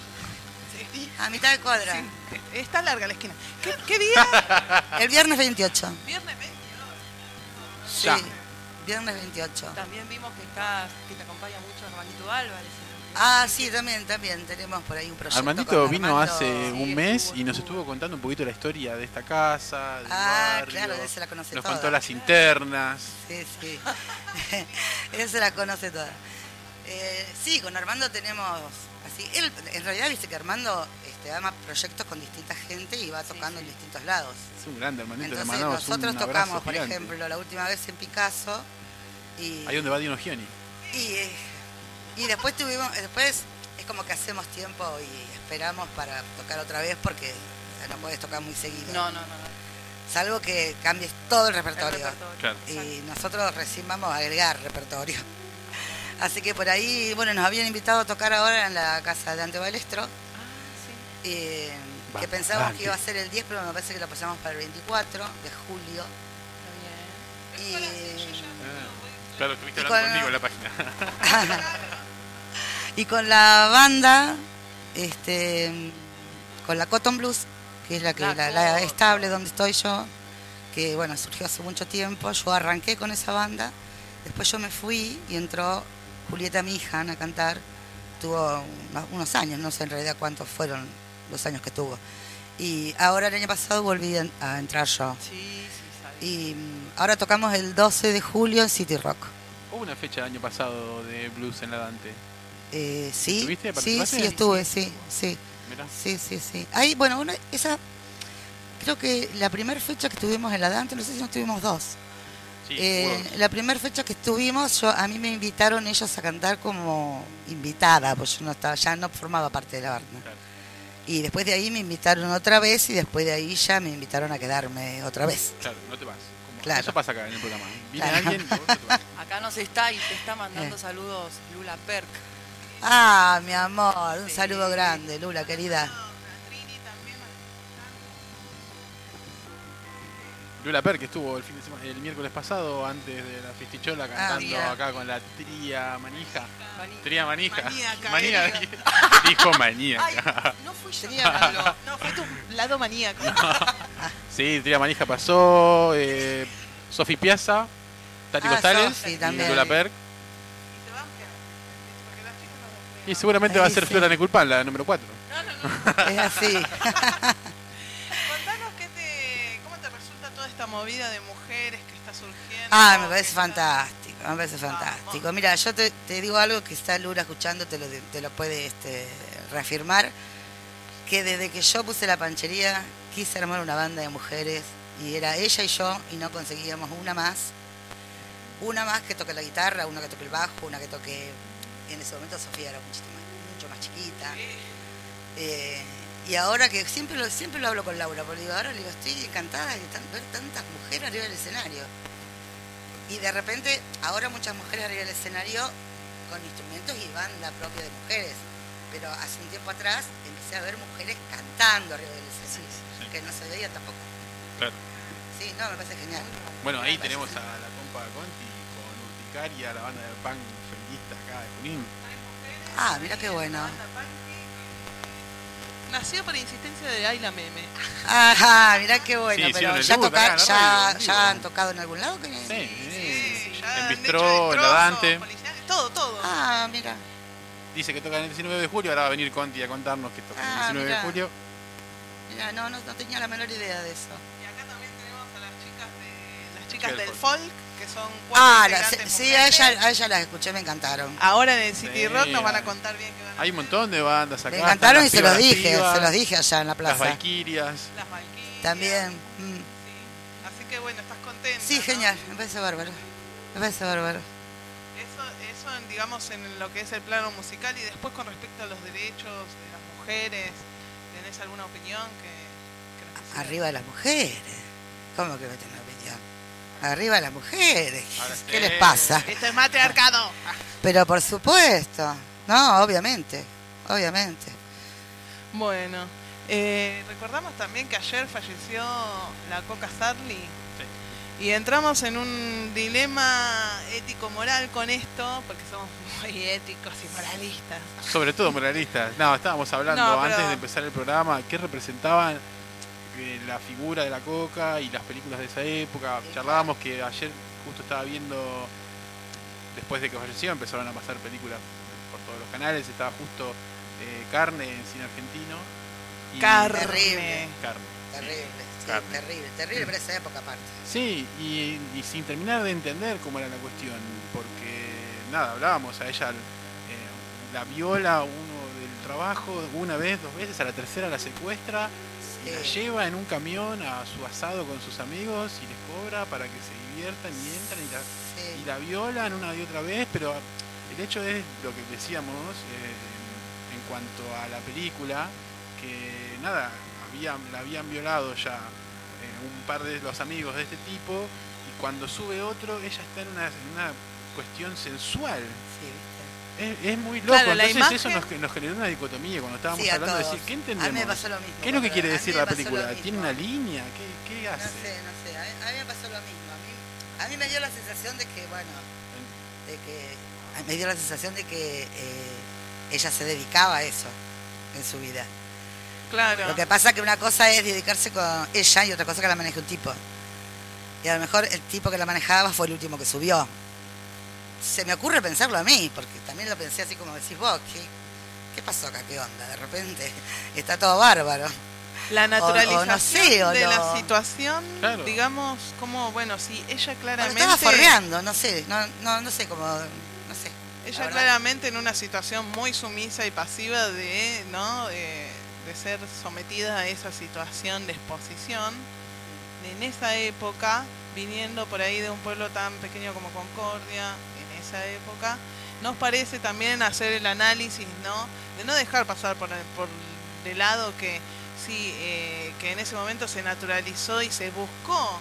Speaker 11: A mitad de cuadra.
Speaker 3: Está larga la esquina. ¿Qué día?
Speaker 11: El viernes 28.
Speaker 3: Viernes 20.
Speaker 11: Sí,
Speaker 1: Ya.
Speaker 11: viernes 28.
Speaker 6: También vimos que te acompaña mucho Armandito Álvarez.
Speaker 11: Ah, sí, también tenemos por ahí un proyecto.
Speaker 1: Armandito
Speaker 11: con
Speaker 1: vino
Speaker 11: Armando.
Speaker 1: hace
Speaker 6: Sí,
Speaker 1: un mes
Speaker 6: estuvo,
Speaker 1: y nos
Speaker 6: estuvo.
Speaker 1: estuvo contando un poquito la historia de esta casa, del
Speaker 11: Ah,
Speaker 1: barrio.
Speaker 11: claro, él se la conoce
Speaker 1: Nos
Speaker 11: toda.
Speaker 1: contó las internas.
Speaker 11: Sí, sí. Él se la conoce toda. Sí, con Armando tenemos así. Él, en realidad, viste que Armando ama proyectos con distinta gente y va tocando en distintos lados.
Speaker 1: Es un grande, Armandito. Le
Speaker 11: Entonces
Speaker 1: mandamos
Speaker 11: nosotros
Speaker 1: un
Speaker 11: tocamos,
Speaker 1: abrazo
Speaker 11: por
Speaker 1: gigante.
Speaker 11: ejemplo, la última vez en Picasso y
Speaker 1: Ahí donde va Dino Gioni.
Speaker 11: y después es como que hacemos tiempo y esperamos para tocar otra vez porque o sea, no puedes tocar muy seguido.
Speaker 6: No.
Speaker 11: Salvo que cambies todo el repertorio.
Speaker 1: Claro.
Speaker 11: Y nosotros recién vamos a agregar repertorio. Así que por ahí, bueno, nos habían invitado a tocar ahora en la casa de Ante Balestro. Que
Speaker 1: Vamos,
Speaker 11: pensábamos
Speaker 1: Dante.
Speaker 11: que iba a ser el 10, pero me parece que lo pasamos para el 24 de julio. Y,
Speaker 1: Claro, estuviste
Speaker 11: Y
Speaker 1: hablando
Speaker 11: con-
Speaker 1: conmigo en la página.
Speaker 11: y con la banda, con la Cotton Blues, que es la
Speaker 6: Cotton.
Speaker 11: estable donde estoy yo, que bueno, surgió hace mucho tiempo. Yo arranqué con esa banda, después yo me fui y entró Julieta Mijan a cantar. Tuvo unos años, no sé en realidad cuántos fueron los años que tuvo. Y ahora el año pasado volví a entrar yo.
Speaker 6: Sí, sabía.
Speaker 11: Y ahora tocamos el 12 de julio en City Rock.
Speaker 1: Hubo una fecha el año pasado de blues en la Dante.
Speaker 11: Sí,
Speaker 1: ¿Estuviste?
Speaker 11: sí,
Speaker 1: ¿Participaste?
Speaker 11: sí, estuve, sí.
Speaker 1: Mirá.
Speaker 11: Sí. Ahí, bueno, creo que la primera fecha que estuvimos en la Dante, no sé si no estuvimos dos.
Speaker 1: Sí,
Speaker 11: La primera fecha que estuvimos, a mí me invitaron ellos a cantar como invitada, pues yo no estaba, ya no formaba parte de la banda.
Speaker 1: Claro.
Speaker 11: Y después de ahí me invitaron otra vez y después de ahí ya me invitaron a quedarme otra vez.
Speaker 1: Claro, no te vas.
Speaker 11: Claro.
Speaker 1: Eso pasa acá en el programa. Viene
Speaker 11: Claro.
Speaker 1: alguien y vos no te vas.
Speaker 6: Acá nos está y te está mandando saludos Lula Perk.
Speaker 11: Ah, mi amor, un saludo grande, Lula, querida.
Speaker 1: Lula Per, que estuvo el miércoles pasado, antes de la Fistichola, cantando
Speaker 11: mira.
Speaker 1: acá con la Tría Manija.
Speaker 6: Maní-
Speaker 1: Tría Manija.
Speaker 3: Maníaca,
Speaker 1: Maníaca.
Speaker 3: Erika.
Speaker 1: Dijo
Speaker 6: Ay,
Speaker 1: maníaca.
Speaker 6: no fui yo.
Speaker 3: Tenía no, fue tu lado maníaco.
Speaker 1: Sí, Tría Manija pasó. Sofi Piazza, Tati
Speaker 11: Ah,
Speaker 1: Costales,
Speaker 11: Sofi también.
Speaker 1: Lula Per. Y seguramente va a ser
Speaker 11: Sí.
Speaker 1: Flora Neculpan, la número 4.
Speaker 11: Es así.
Speaker 3: Contanos cómo te resulta toda esta movida de mujeres que está surgiendo.
Speaker 11: Ah, me
Speaker 3: que
Speaker 11: parece
Speaker 3: está-
Speaker 11: fantástico, me parece fantástico. Mira, yo te digo algo que está Lula escuchando, te lo puede reafirmar, que desde que yo puse la panchería quise armar una banda de mujeres y era ella y yo y no conseguíamos una más que toque la guitarra, una que toque el bajo, una que toque, en ese momento Sofía era mucho más chiquita. Y ahora que siempre lo hablo con Laura, porque digo, ahora le digo, estoy encantada de ver tantas mujeres arriba del escenario. Y de repente, ahora muchas mujeres arriba del escenario con instrumentos y banda propia de mujeres. Pero hace un tiempo atrás empecé a ver mujeres cantando arriba del escenario, que no se veía tampoco.
Speaker 1: Claro.
Speaker 11: Sí, no, me parece genial.
Speaker 1: Bueno, ahí tenemos a la compa Conti con Urticaria, la banda de punk feminista acá de Junín.
Speaker 11: Ah, mira qué bueno.
Speaker 3: Nació por insistencia de Ayla Meme.
Speaker 11: Ajá, mira qué bueno.
Speaker 1: Sí,
Speaker 11: Pero
Speaker 1: hicieron el
Speaker 11: ya,
Speaker 1: debut acá en la radio,
Speaker 11: ya han tocado en algún lado.
Speaker 1: Sí,
Speaker 3: ya
Speaker 1: en
Speaker 3: han
Speaker 1: Bistró,
Speaker 3: hecho
Speaker 1: en la Dante.
Speaker 3: destrozos policiales, todo.
Speaker 11: Ah, mira.
Speaker 1: Dice que tocan el 19 de julio, ahora va a venir Conti a contarnos que tocan el 19
Speaker 11: mirá.
Speaker 1: de julio.
Speaker 11: Mira, no tenía la menor idea de eso.
Speaker 3: Y acá también tenemos a las
Speaker 1: ¿Qué
Speaker 3: chicas
Speaker 1: del
Speaker 3: del
Speaker 1: folk?
Speaker 3: folk, que son
Speaker 11: Ah,
Speaker 3: integrantes
Speaker 11: sí,
Speaker 3: mujeres.
Speaker 11: a ella las escuché, me encantaron.
Speaker 3: Ahora en el City
Speaker 1: Sí,
Speaker 3: Rock nos van a contar bien qué van a
Speaker 1: Hay un montón de bandas acá.
Speaker 11: Me encantaron y
Speaker 1: están las
Speaker 11: se
Speaker 1: pibas,
Speaker 11: los dije allá en la
Speaker 1: Las
Speaker 11: plaza.
Speaker 1: Valquirias.
Speaker 3: las Valquirias.
Speaker 11: También.
Speaker 3: Sí. Así que bueno, estás contenta.
Speaker 11: Sí,
Speaker 3: ¿no?
Speaker 11: genial, me parece bárbaro.
Speaker 3: Eso digamos en lo que es el plano musical, y después con respecto a los derechos de las mujeres, ¿tenés alguna opinión que nos quisieras?
Speaker 11: Arriba de las mujeres. ¿Cómo que no tengo opinión? Arriba de las mujeres.
Speaker 1: Ahora
Speaker 11: ¿Qué
Speaker 1: sí.
Speaker 11: les pasa?
Speaker 3: Esto es matriarcado.
Speaker 11: Pero por supuesto. No, obviamente.
Speaker 3: Bueno, recordamos también que ayer falleció la Coca Sarli. Y entramos en un dilema ético-moral con esto, porque somos muy éticos y moralistas.
Speaker 1: Sobre todo moralistas. No, estábamos hablando
Speaker 3: No, pero-
Speaker 1: antes de empezar el programa, qué representaban la figura de la Coca y las películas de esa época. Charlábamos que ayer justo estaba viendo, después de que falleció, empezaron a pasar películas por todos los canales. Estaba justo Carne en cine argentino. Y
Speaker 11: Terrible.
Speaker 1: Carne.
Speaker 11: Terrible. Sí,
Speaker 1: Carne.
Speaker 11: terrible para esa época aparte.
Speaker 1: Sí, y sin terminar de entender cómo era la cuestión, porque nada, hablábamos a ella, la viola uno del trabajo una vez, 2 veces, a la tercera la secuestra, y la lleva en un camión a su asado con sus amigos y les cobra para que se diviertan y entran y la violan una y otra vez, pero el hecho es lo que decíamos en cuanto a la película, que nada, la habían violado ya un par de los amigos de este tipo, y cuando sube otro ella está en una cuestión sensual. Es muy loco.
Speaker 3: Claro, la
Speaker 1: Entonces eso
Speaker 3: imagen-
Speaker 1: nos generó una dicotomía cuando estábamos
Speaker 11: Sí, a
Speaker 1: hablando de
Speaker 11: todos.
Speaker 1: decir, ¿qué
Speaker 11: A mí
Speaker 1: entendemos?
Speaker 11: me pasó lo mismo.
Speaker 1: ¿Qué es lo que quiere
Speaker 11: A mí
Speaker 1: decir
Speaker 11: me
Speaker 1: la
Speaker 11: pasó lo
Speaker 1: película?
Speaker 11: mismo.
Speaker 1: ¿Tiene una línea? ¿Qué hace?
Speaker 11: No sé. A mí me pasó lo mismo. A mí me dio la sensación de que, me dio la sensación de que ella se dedicaba a eso en su vida.
Speaker 3: Claro.
Speaker 11: Lo que pasa es que una cosa es dedicarse con ella y otra cosa que la maneje un tipo. Y a lo mejor el tipo que la manejaba fue el último que subió. Se me ocurre pensarlo a mí, porque también lo pensé así como decís vos. ¿Qué pasó acá? ¿Qué onda? De repente está todo bárbaro.
Speaker 3: La naturalización
Speaker 11: o no sé, o
Speaker 3: de
Speaker 11: lo-
Speaker 3: la situación,
Speaker 1: Claro.
Speaker 3: digamos, como, bueno, si ella
Speaker 11: Bueno,
Speaker 3: claramente...
Speaker 11: estaba forreando, no sé, no sé cómo, no sé.
Speaker 3: Ella
Speaker 11: la verdad.
Speaker 3: claramente en una situación muy sumisa y pasiva de, ¿no? de ser sometida a esa situación de exposición. En esa época, viniendo por ahí de un pueblo tan pequeño como Concordia, en esa época, nos parece también hacer el análisis, ¿no? De no dejar pasar por de lado que sí, que en ese momento se naturalizó y se buscó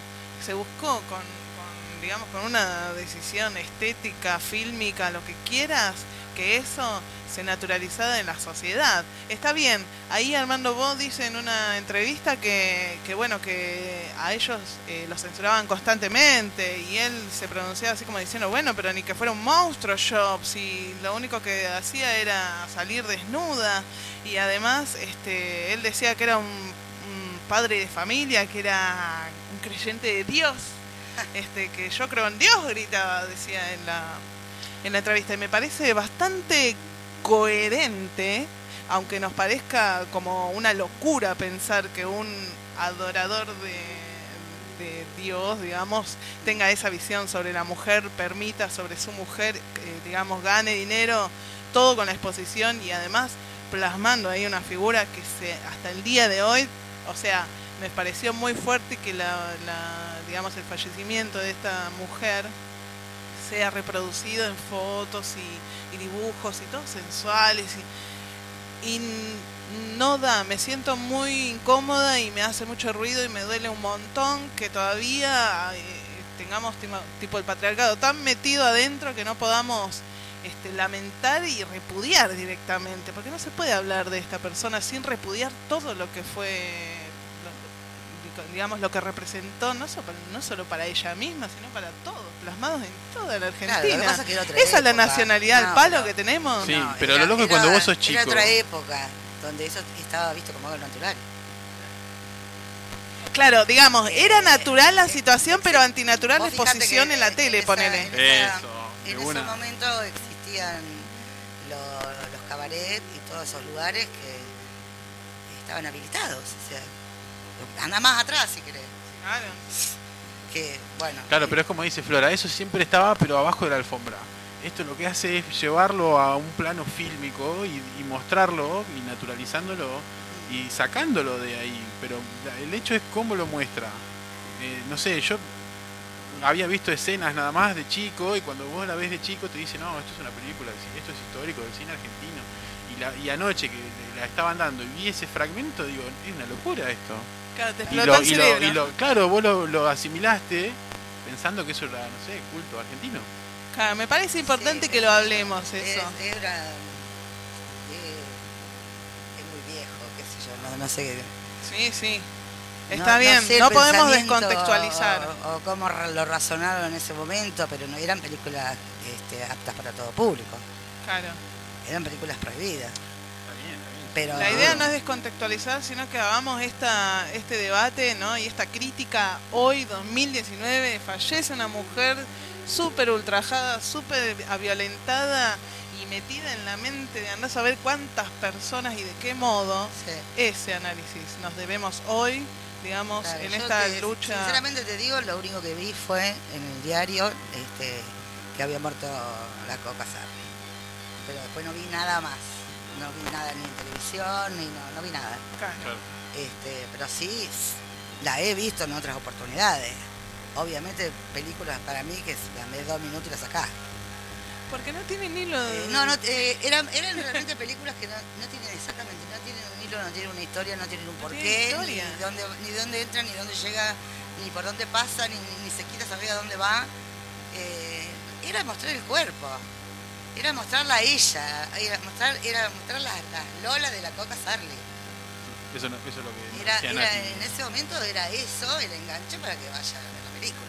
Speaker 3: digamos, con una decisión estética, fílmica, lo que quieras, que eso se naturalizara en la sociedad. Está bien, ahí Armando Bo dice en una entrevista que bueno, que a ellos los censuraban constantemente, y él se pronunciaba así como diciendo, bueno, pero ni que fuera un monstruo shop, si lo único que hacía era salir desnuda, y además él decía que era un padre de familia, que era un creyente de Dios, que yo creo en Dios, gritaba, decía en la entrevista, y me parece bastante coherente, aunque nos parezca como una locura pensar que un adorador de Dios, digamos, tenga esa visión sobre la mujer, permita sobre su mujer, digamos, gane dinero, todo con la exposición, y además plasmando ahí una figura que hasta el día de hoy, o sea, me pareció muy fuerte que digamos, el fallecimiento de esta mujer sea reproducido en fotos y dibujos y todo sensuales y no da, me siento muy incómoda y me hace mucho ruido y me duele un montón que todavía tengamos tipo el patriarcado tan metido adentro que no podamos lamentar y repudiar directamente, porque no se puede hablar de esta persona sin repudiar todo lo que fue, digamos, lo que representó, no solo para ella misma, sino para todos, plasmados en toda la Argentina.
Speaker 11: Claro, lo que pasa es que era otra
Speaker 3: Esa es la
Speaker 11: época.
Speaker 3: nacionalidad al
Speaker 11: No,
Speaker 3: palo
Speaker 11: pero-
Speaker 3: que tenemos.
Speaker 1: Sí,
Speaker 11: No,
Speaker 1: pero lo loco es cuando vos sos chico.
Speaker 11: Era otra época donde eso estaba visto como algo natural.
Speaker 3: Claro, digamos, era natural la situación, pero antinatural la
Speaker 11: Vos fijate
Speaker 3: exposición
Speaker 11: que
Speaker 3: en la tele,
Speaker 11: esa-
Speaker 3: ponele.
Speaker 1: Eso, de
Speaker 11: En
Speaker 1: una.
Speaker 11: ese momento existían los cabarets y todos esos lugares que estaban habilitados. O sea, anda más atrás si querés.
Speaker 3: Claro.
Speaker 11: Que, bueno.
Speaker 1: Claro, pero es como dice Flora, eso siempre estaba, pero abajo de la alfombra. Esto lo que hace es llevarlo a un plano fílmico y mostrarlo y naturalizándolo y sacándolo de ahí. Pero el hecho es cómo lo muestra. No sé, yo había visto escenas nada más de chico y cuando vos la ves de chico te dice, no, esto es una película, esto es histórico del cine argentino. Y anoche que la estaban dando y vi ese fragmento, digo, es una locura esto.
Speaker 3: Claro, te explotó el cerebro.
Speaker 1: Claro, vos lo asimilaste pensando que eso era, no sé, culto argentino.
Speaker 3: Claro, me parece importante
Speaker 11: Sí,
Speaker 3: que lo hablemos eso.
Speaker 11: Es muy viejo, qué sé yo, no sé.
Speaker 3: Sí, sí.
Speaker 11: No-
Speaker 3: Está bien,
Speaker 11: sé el
Speaker 3: no podemos
Speaker 11: pensamiento
Speaker 3: descontextualizar.
Speaker 11: O cómo lo razonaron en ese momento, pero no eran películas aptas para todo público.
Speaker 3: Claro.
Speaker 11: Eran películas prohibidas.
Speaker 1: Está bien, está bien.
Speaker 11: Pero
Speaker 3: La idea no es descontextualizar, sino que hagamos este debate, ¿no? Y esta crítica hoy, 2019, fallece una mujer súper ultrajada, súper violentada y metida en la mente de andar a saber cuántas personas y de qué modo.
Speaker 11: Sí.
Speaker 3: Ese análisis nos debemos hoy, digamos,
Speaker 11: Claro,
Speaker 3: en
Speaker 11: yo
Speaker 3: esta lucha.
Speaker 11: Sinceramente te digo, lo único que vi fue en el diario que había muerto la Coca Sarli. Pero después no vi nada más. No vi nada ni en televisión, ni no vi nada.
Speaker 3: Claro.
Speaker 1: Claro.
Speaker 11: Pero sí, la he visto en otras oportunidades. Obviamente, películas para mí que dame 2 minutos y la sacás.
Speaker 3: Porque no tiene ni hilo de...
Speaker 11: Eran realmente películas que no tienen exactamente, no tienen un hilo, no tienen una historia, no tienen un
Speaker 3: tiene
Speaker 11: porqué,
Speaker 3: historia.
Speaker 11: ni dónde entra, ni dónde llega, ni por dónde pasa, ni se quita saber a dónde va. Era mostrar el cuerpo, era mostrarla a ella, era mostrar las Lola de la Coca Sarli.
Speaker 1: Eso es lo que
Speaker 11: Era,
Speaker 1: decía Nati.
Speaker 11: en ese momento era eso el enganche para que vaya a ver la película.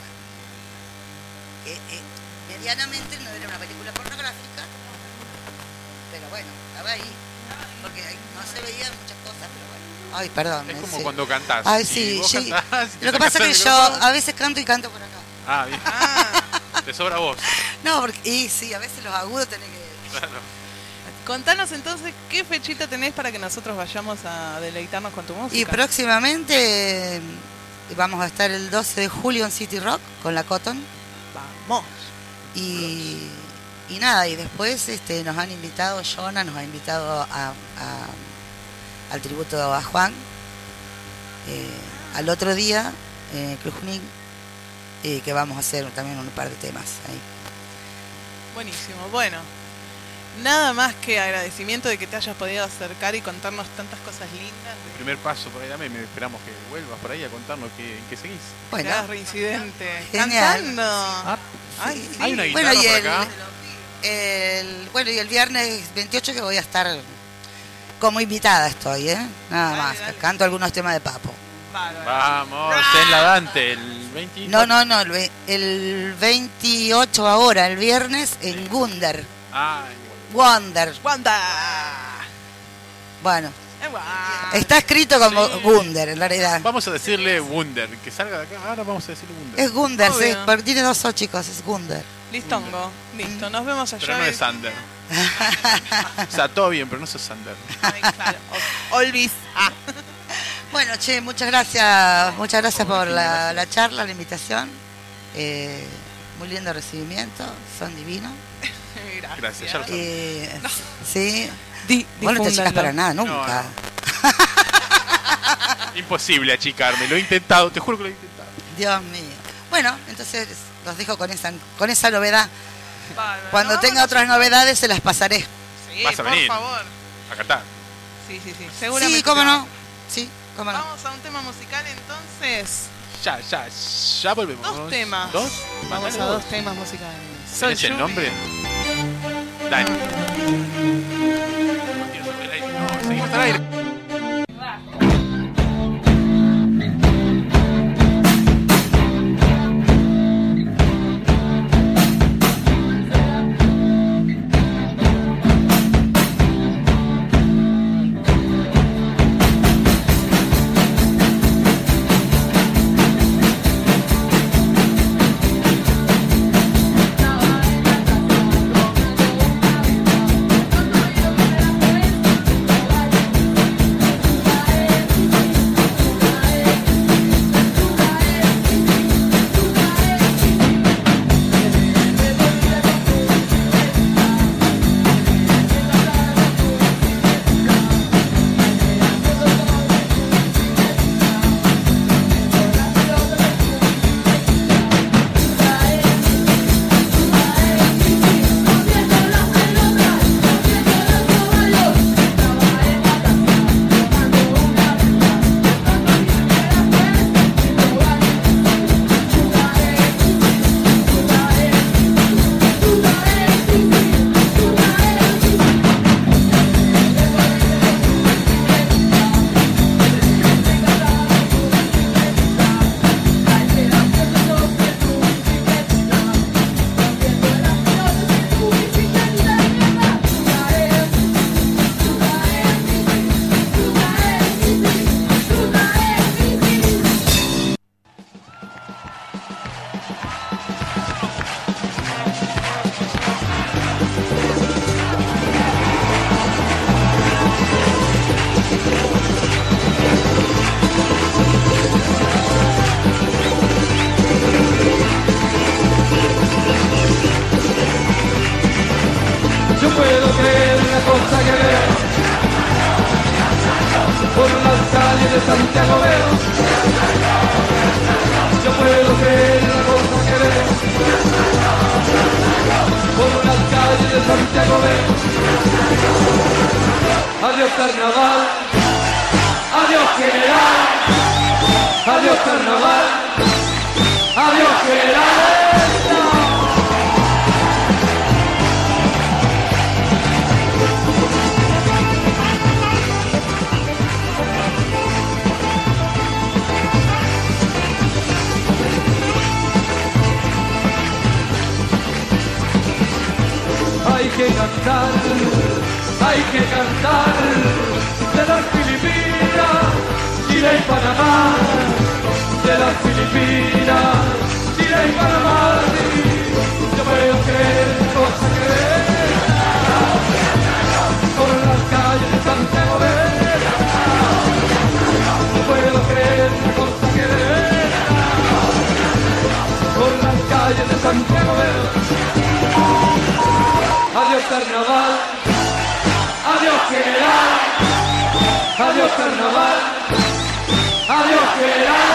Speaker 11: Medianamente no era una película pornográfica, pero bueno, estaba ahí. Porque no se veían muchas cosas, pero bueno. Ay, perdón.
Speaker 1: Es como
Speaker 11: sí.
Speaker 1: cuando cantás.
Speaker 11: Ay,
Speaker 1: Si
Speaker 11: sí,
Speaker 1: vos
Speaker 11: sí.
Speaker 1: cantás, si te
Speaker 11: Lo que
Speaker 1: sacás
Speaker 11: pasa
Speaker 1: el
Speaker 11: es que yo
Speaker 1: micrófono-
Speaker 11: a veces canto y canto por acá.
Speaker 1: Ah, bien.
Speaker 3: Ah,
Speaker 1: Te sobra voz.
Speaker 11: No, porque sí, a veces los agudos tenés que...
Speaker 1: Claro.
Speaker 3: contanos entonces qué fechita tenés para que nosotros vayamos a deleitarnos con tu música.
Speaker 11: Y próximamente vamos a estar el 12 de julio en City Rock con la Cotton.
Speaker 3: Vamos.
Speaker 11: Y nada, y después nos han invitado, Jonah nos ha invitado al tributo a Juan. Al otro día, en el Club Junín, que vamos a hacer también un par de temas ahí.
Speaker 3: Buenísimo. Bueno, nada más que agradecimiento de que te hayas podido acercar y contarnos tantas cosas lindas.
Speaker 1: El primer paso por ahí también, esperamos que vuelvas por ahí a contarnos en qué seguís.
Speaker 11: Bueno,
Speaker 3: Seas reincidente.
Speaker 11: Genial.
Speaker 3: Cantando. Ay, sí.
Speaker 1: Hay una guitarra
Speaker 11: bueno, y
Speaker 1: por acá.
Speaker 11: y el viernes 28 que voy a estar como invitada estoy, nada
Speaker 3: Dale,
Speaker 11: más.
Speaker 3: dale.
Speaker 11: Canto algunos temas de Papo.
Speaker 3: Bárbaro.
Speaker 1: Vamos, en la Dante, el 20.
Speaker 11: No, el 28 ahora, el viernes, en Gunder.
Speaker 1: Ah,
Speaker 11: Wonder.
Speaker 3: Wanda.
Speaker 11: Bueno,
Speaker 3: Guau.
Speaker 11: está escrito como
Speaker 1: Sí.
Speaker 11: Gunder, en realidad.
Speaker 1: vamos a decirle Wunder, que salga de acá. Ahora vamos a decirle Wunder.
Speaker 11: Es Gunder, sí,
Speaker 3: Obvio.
Speaker 11: porque tiene 2 O, chicos, es Gunder.
Speaker 3: Listongo. Listo, nos vemos allá.
Speaker 1: Pero no es Sander. O sea, todo bien, pero no sos Sander.
Speaker 3: Ay, claro. Olvis. Ah.
Speaker 11: Bueno, che, muchas gracias por la charla, la invitación. Muy lindo recibimiento, son divinos.
Speaker 1: Gracias, ya lo sabes.
Speaker 11: Sí, vos no te achicás para nada, nunca.
Speaker 1: Imposible achicarme, lo he intentado, te juro que lo he intentado.
Speaker 11: Dios mío. Bueno, entonces los dejo con esa novedad.
Speaker 3: Bárbaro.
Speaker 11: Cuando
Speaker 3: Nos
Speaker 11: tenga
Speaker 3: vamos
Speaker 11: otras novedades se las pasaré.
Speaker 3: Sí,
Speaker 1: Vas a
Speaker 3: por
Speaker 1: venir.
Speaker 3: favor.
Speaker 1: A cantar.
Speaker 3: Sí. Seguramente.
Speaker 11: Sí, cómo
Speaker 3: te
Speaker 11: no.
Speaker 3: vamos.
Speaker 11: Sí, cómo no.
Speaker 3: Vamos a un tema musical entonces.
Speaker 1: Ya volvemos.
Speaker 3: Dos temas.
Speaker 1: ¿Dos?
Speaker 3: Vamos
Speaker 1: Mandale
Speaker 3: a
Speaker 1: vos.
Speaker 3: dos temas musicales.
Speaker 1: ¿Tienes el
Speaker 3: Lluvia.
Speaker 1: nombre? Dale. Dios, el aire. No, seguimos al aire.
Speaker 12: Yo puedo creer una cosa que veo por las calles de Santiago veo. Yo puedo creer una cosa que veo por las calles de Santiago veo. Adiós carnaval, adiós general, adiós carnaval, adiós general. Hay que cantar de las Filipinas, Chile y Panamá, de las Filipinas, Chile y Panamá. Yo puedo creer cosa que ver por las calles de Santiago ver. Yo puedo creer cosa que ver por las calles de Santiago ver. Adiós carnaval, adiós general, adiós carnaval, adiós general.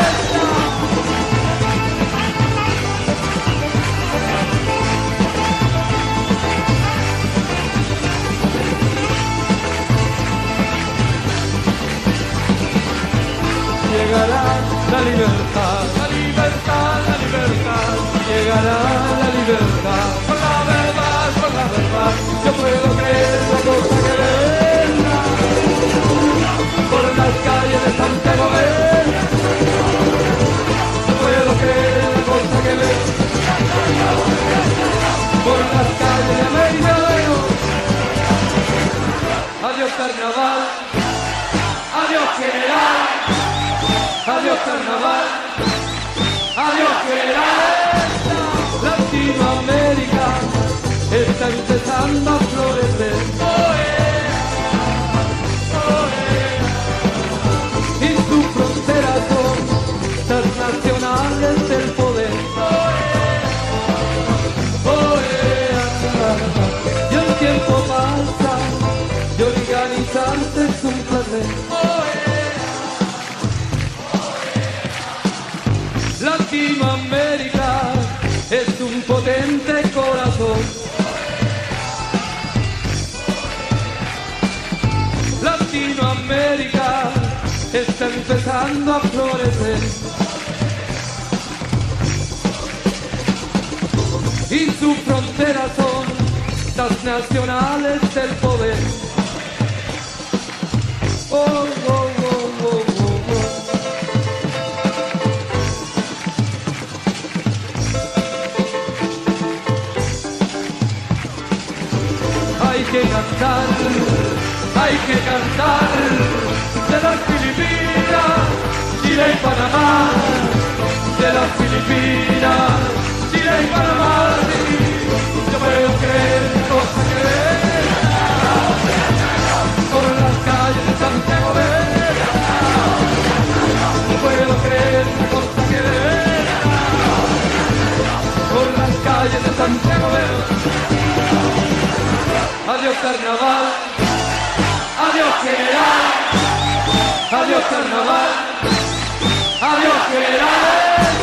Speaker 12: Llegará la libertad, la libertad, la libertad, llegará la libertad, por la verdad, por la verdad. Yo puedo creer la cosa que venga por las calles de Santiago venga. Yo puedo creer la cosa que venga por las calles de América Veo. Adiós carnaval, adiós general, adiós carnaval, adiós general. Latinoamérica está empezando a florecer. Y sus fronteras son transnacionales del poder. Y el tiempo pasa y organizarse es un placer. Latinoamérica es un potente corazón. Latinoamérica está empezando a florecer. y sus fronteras son transnacionales del poder. Oh, oh, oh, oh, oh, oh. Hay que cantar de las Filipinas, Chile y Panamá, de las Filipinas, Chile y Panamá. Yo puedo creer cosa que ver por las calles de Santiago Verde. Yo puedo creer cosa que ver por las calles de Santiago Verde. Adiós carnaval, adiós general, adiós carnaval, adiós general.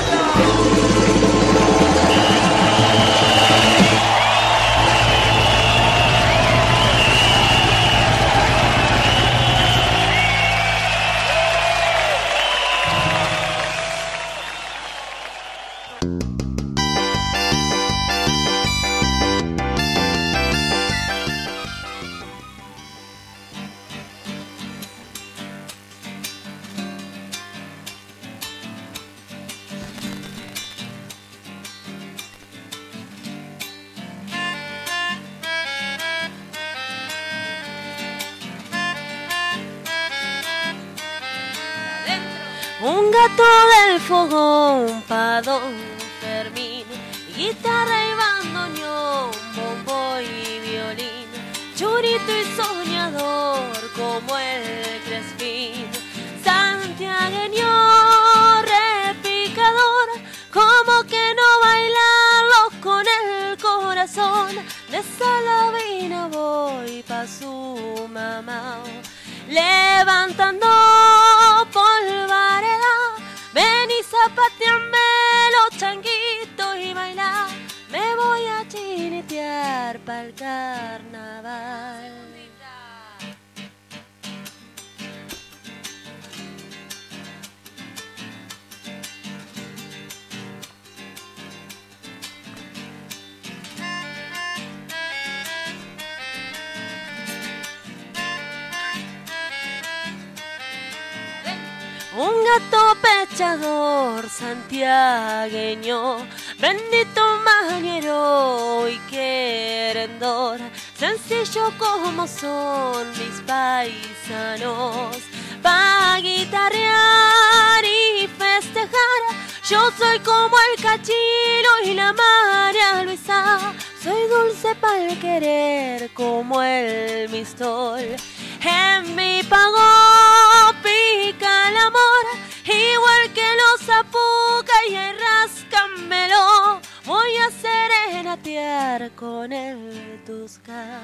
Speaker 13: Un gato del fogón pa' Don Fermín, guitarra y bandoneón, bombo y violín, churito y soñador como el Crespín, santiagueño repicador, como que no bailarlo con el corazón, de Salavina voy pa' su mamá, levantando polvareda, ven y zapateame los changuitos y baila, me voy a chinetear pa'l carnaval. Un gato pechador santiagueño, bendito mañero y querendor, sencillo como son mis paisanos, pa' guitarrear y festejar, yo soy como el Cachilo y la María Luisa, soy dulce pa'l querer como el Mistol, en mi pago pica el amor, igual que los zapuca y el rascamelo, voy a serenatear con el Tusca.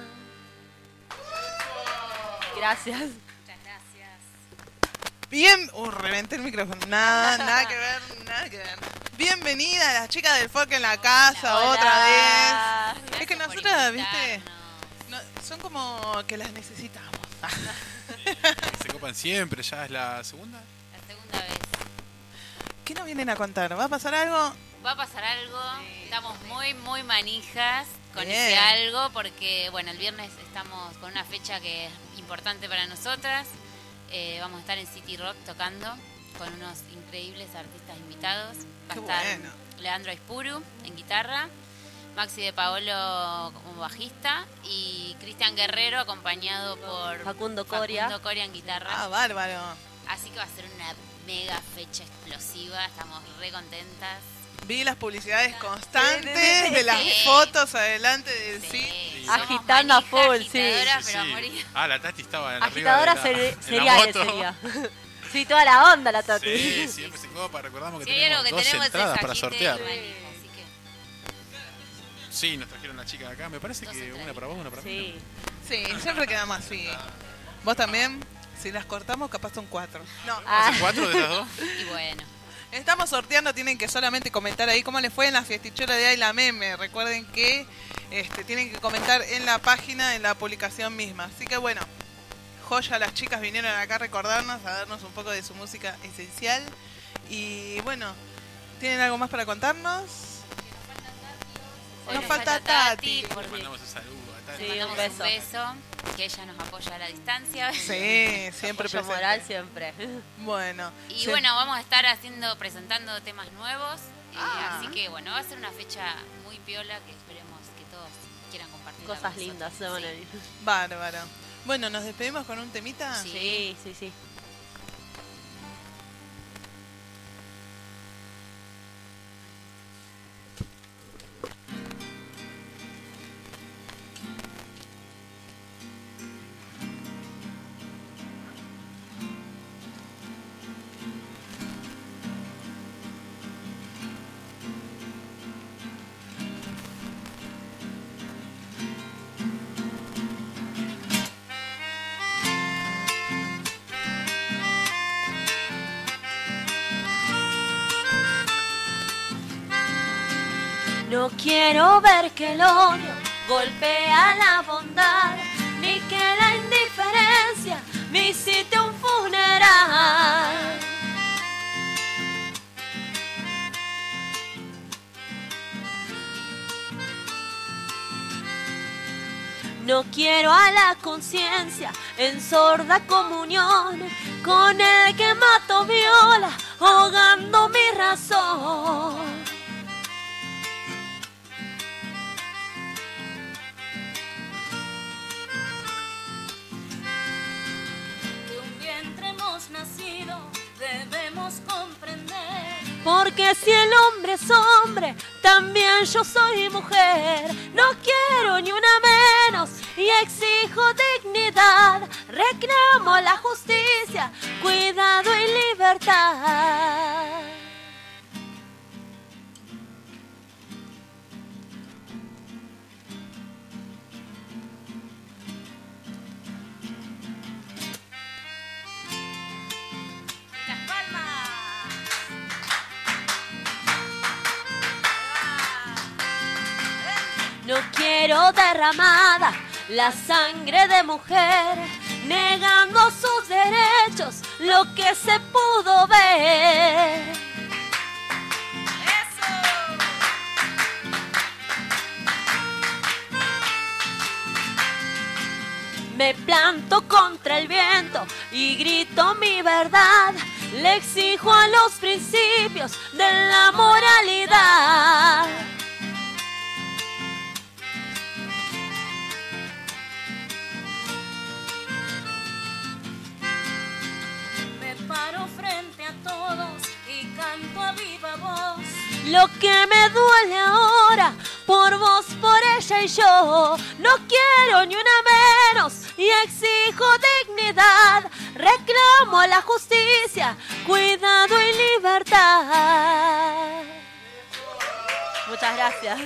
Speaker 13: Gracias.
Speaker 7: Muchas gracias.
Speaker 3: Bien, reventé el micrófono. Nada que ver, nada que ver. Bienvenida a las chicas del folk en la casa.
Speaker 13: Hola.
Speaker 3: Otra vez.
Speaker 7: Gracias
Speaker 3: Es que
Speaker 7: por
Speaker 3: nosotras, viste,
Speaker 7: invitarnos.
Speaker 3: no, son como que las necesitamos.
Speaker 1: Se copan siempre, ya es la segunda.
Speaker 7: La segunda vez.
Speaker 3: ¿Qué nos vienen a contar? ¿Va a pasar algo?
Speaker 7: Va a pasar algo. Estamos muy manijas con
Speaker 3: Bien.
Speaker 7: ese algo porque, bueno, el viernes estamos con una fecha que es importante para nosotras. Vamos a estar en City Rock tocando con unos increíbles artistas invitados. Va
Speaker 3: Qué
Speaker 7: a estar
Speaker 3: bueno.
Speaker 7: Leandro Aispuru en guitarra, Maxi de Paolo como bajista y Cristian Guerrero acompañado por
Speaker 13: Facundo Coria
Speaker 7: en guitarra.
Speaker 3: Ah, bárbaro.
Speaker 7: Así que va a ser una mega fecha explosiva. Estamos re contentas.
Speaker 3: Vi las publicidades constantes
Speaker 13: Sí.
Speaker 3: de las fotos adelante del sitio.
Speaker 7: Somos
Speaker 13: Agitando a
Speaker 7: manijas
Speaker 13: full, sí.
Speaker 7: agitadoras, pero a morir.
Speaker 1: Ah, la Tati estaba en
Speaker 13: agitadora
Speaker 1: arriba de la
Speaker 13: seriales
Speaker 1: moto.
Speaker 13: sería. Sí, toda la onda la Tati.
Speaker 1: Sí, siempre se copa. Recordamos que
Speaker 7: Si hay algo
Speaker 1: tenemos
Speaker 7: que
Speaker 1: dos
Speaker 7: tenemos
Speaker 1: entradas
Speaker 7: es
Speaker 1: para
Speaker 7: agite
Speaker 1: sortear.
Speaker 7: y manija, así que
Speaker 1: Sí, nos trajeron la chica de acá. Me parece que una para vos, una para mí.
Speaker 3: Sí, siempre quedamos así. ¿Vos también? Si las cortamos, capaz son 4. No.
Speaker 1: ¿Hace 4 de las dos?
Speaker 7: y bueno.
Speaker 3: Estamos sorteando, tienen que solamente comentar ahí cómo les fue en la fiestichola de Ay la Meme. Recuerden que tienen que comentar en la página, en la publicación misma. Así que bueno, joya, las chicas vinieron acá a recordarnos, a darnos un poco de su música esencial. Y bueno, ¿tienen algo más para contarnos? Nos
Speaker 14: nos
Speaker 3: falta Tati.
Speaker 14: por
Speaker 1: Le mandamos un saludo a Tati.
Speaker 13: Sí,
Speaker 14: le
Speaker 13: un
Speaker 14: mandamos
Speaker 13: beso.
Speaker 14: que ella nos apoya a la distancia.
Speaker 3: Sí, siempre
Speaker 13: Apoyo
Speaker 3: presente.
Speaker 13: moral siempre.
Speaker 3: Bueno.
Speaker 14: Y
Speaker 3: sí.
Speaker 14: bueno, vamos a estar presentando temas nuevos.
Speaker 3: Ah.
Speaker 14: Así que bueno, va a ser una fecha muy piola que esperemos que todos quieran compartir.
Speaker 13: Cosas lindas se van a ir.
Speaker 3: Bárbaro. Bueno, ¿nos despedimos con un temita?
Speaker 13: Sí, sí, sí. No quiero ver que el odio golpea la bondad, ni que la indiferencia visite un funeral. No quiero a la conciencia en sorda comunión con el que mato viola, ahogando mi razón.
Speaker 8: De un vientre hemos nacido, debemos comprender.
Speaker 13: Porque si el hombre es hombre, también yo soy mujer. No quiero ni una menos y exijo dignidad. Reclamo la justicia, cuidado y libertad.
Speaker 14: Las palmas.
Speaker 13: No quiero derramada la sangre de mujer, negando sus derechos, lo que se pudo ver. Me planto contra el viento y grito mi verdad. Le exijo a los principios de la moralidad.
Speaker 8: Me paro frente a todos y canto a viva voz.
Speaker 13: Lo que me duele ahora, por vos, por ella y yo. No quiero ni una menos y exijo dignidad. Reclamo la justicia, cuidado y libertad. Muchas gracias.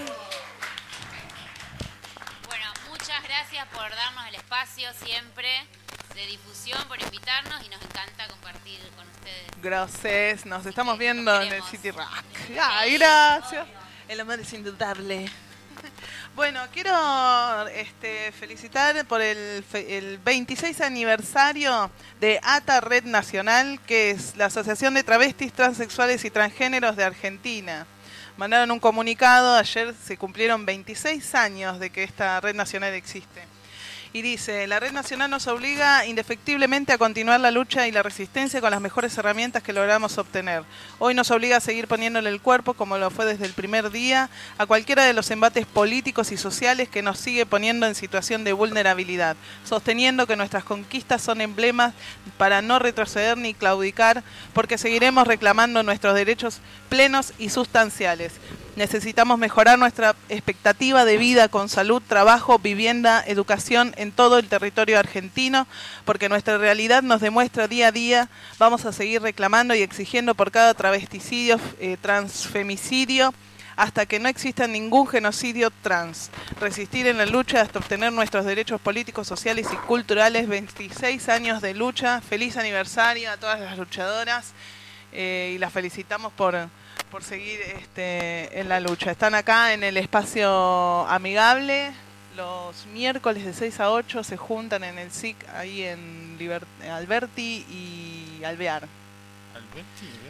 Speaker 14: Bueno, muchas gracias por darnos el espacio siempre de difusión, por invitarnos y nos encanta compartir con ustedes.
Speaker 3: Gracias, nos estamos viendo en el
Speaker 14: queremos.
Speaker 3: City Rock. Ay, gracias. El amor es indudable. Bueno, quiero felicitar por el 26 aniversario de ATA Red Nacional, que es la Asociación de Travestis, Transexuales y Transgéneros de Argentina. Mandaron un comunicado, ayer se cumplieron 26 años de que esta red nacional existe. Y dice, la red nacional nos obliga indefectiblemente a continuar la lucha y la resistencia con las mejores herramientas que logramos obtener. Hoy nos obliga a seguir poniéndole el cuerpo, como lo fue desde el primer día, a cualquiera de los embates políticos y sociales que nos sigue poniendo en situación de vulnerabilidad, sosteniendo que nuestras conquistas son emblemas para no retroceder ni claudicar, porque seguiremos reclamando nuestros derechos plenos y sustanciales. Necesitamos mejorar nuestra expectativa de vida con salud, trabajo, vivienda, educación en todo el territorio argentino, porque nuestra realidad nos demuestra día a día. Vamos a seguir reclamando y exigiendo por cada travesticidio, transfemicidio, hasta que no exista ningún genocidio trans. Resistir en la lucha hasta obtener nuestros derechos políticos, sociales y culturales. 26 años de lucha. Feliz aniversario a todas las luchadoras y las felicitamos por seguir en la lucha. Están acá en el espacio amigable. Los miércoles de 6 a 8 se juntan en el SIC, ahí en Alberti y Alvear.
Speaker 1: Alberti, ¿verdad?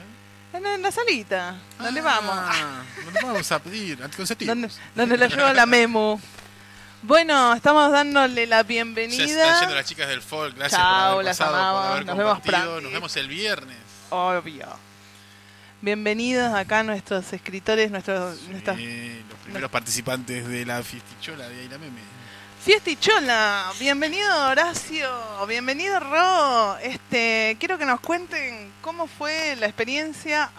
Speaker 3: En la salita. ¿Dónde vamos?
Speaker 1: ¿Dónde vamos a pedir anticonceptivo?
Speaker 3: ¿Dónde la lleva la Memo? Bueno, estamos dándole la
Speaker 1: Ya
Speaker 3: bienvenida.
Speaker 1: están yendo las chicas del folk. Gracias
Speaker 3: Chao,
Speaker 1: por haber
Speaker 3: las
Speaker 1: pasado,
Speaker 3: amamos.
Speaker 1: por haber
Speaker 3: Nos vemos
Speaker 1: compartido.
Speaker 3: pronto.
Speaker 1: Nos vemos el viernes.
Speaker 3: Obvio. Bienvenidos acá nuestros escritores, nuestros
Speaker 1: Los primeros participantes de la fiestichola de Ahí la Meme.
Speaker 3: Fiestichola. Bienvenido Horacio, bienvenido Ro. Quiero que nos cuenten cómo fue la experiencia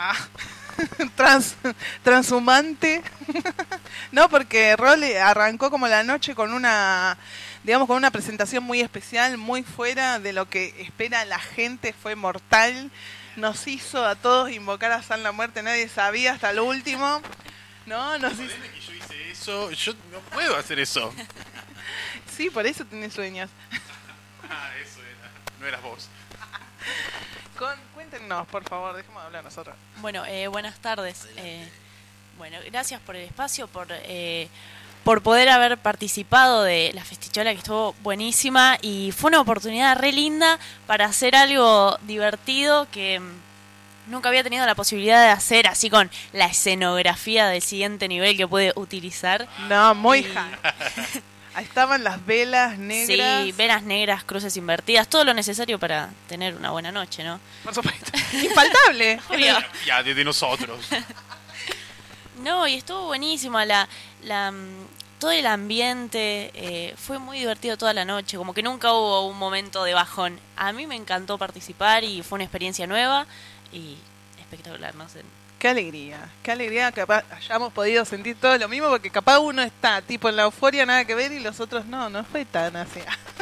Speaker 3: transhumante. No, porque Ro arrancó como la noche con una presentación muy especial, muy fuera de lo que espera la gente, fue mortal. Nos hizo a todos invocar a San la Muerte, nadie sabía hasta lo último. No, nos hizo...
Speaker 1: que yo hice eso, yo no puedo hacer eso.
Speaker 3: Sí, por eso tenés sueños.
Speaker 1: Eso era, no eras vos.
Speaker 3: Cuéntenos, por favor, dejemos de hablar nosotros.
Speaker 15: Bueno, buenas tardes. Bueno, gracias por el espacio, por poder haber participado de la festichola, que estuvo buenísima y fue una oportunidad re linda para hacer algo divertido que nunca había tenido la posibilidad de hacer, así con la escenografía del siguiente nivel que puede utilizar.
Speaker 3: No, muy Ahí estaban las velas negras.
Speaker 15: Sí, velas negras, cruces invertidas, todo lo necesario para tener una buena noche, ¿no?
Speaker 3: Por supuesto. Infaltable.
Speaker 1: Ya, desde nosotros.
Speaker 15: No, y estuvo buenísima todo el ambiente, fue muy divertido toda la noche, como que nunca hubo un momento de bajón. A mí me encantó participar y fue una experiencia nueva y espectacular, no sé.
Speaker 3: Qué alegría que hayamos podido sentir todo lo mismo, porque capaz uno está tipo en la euforia, nada que ver, y los otros no fue tan así.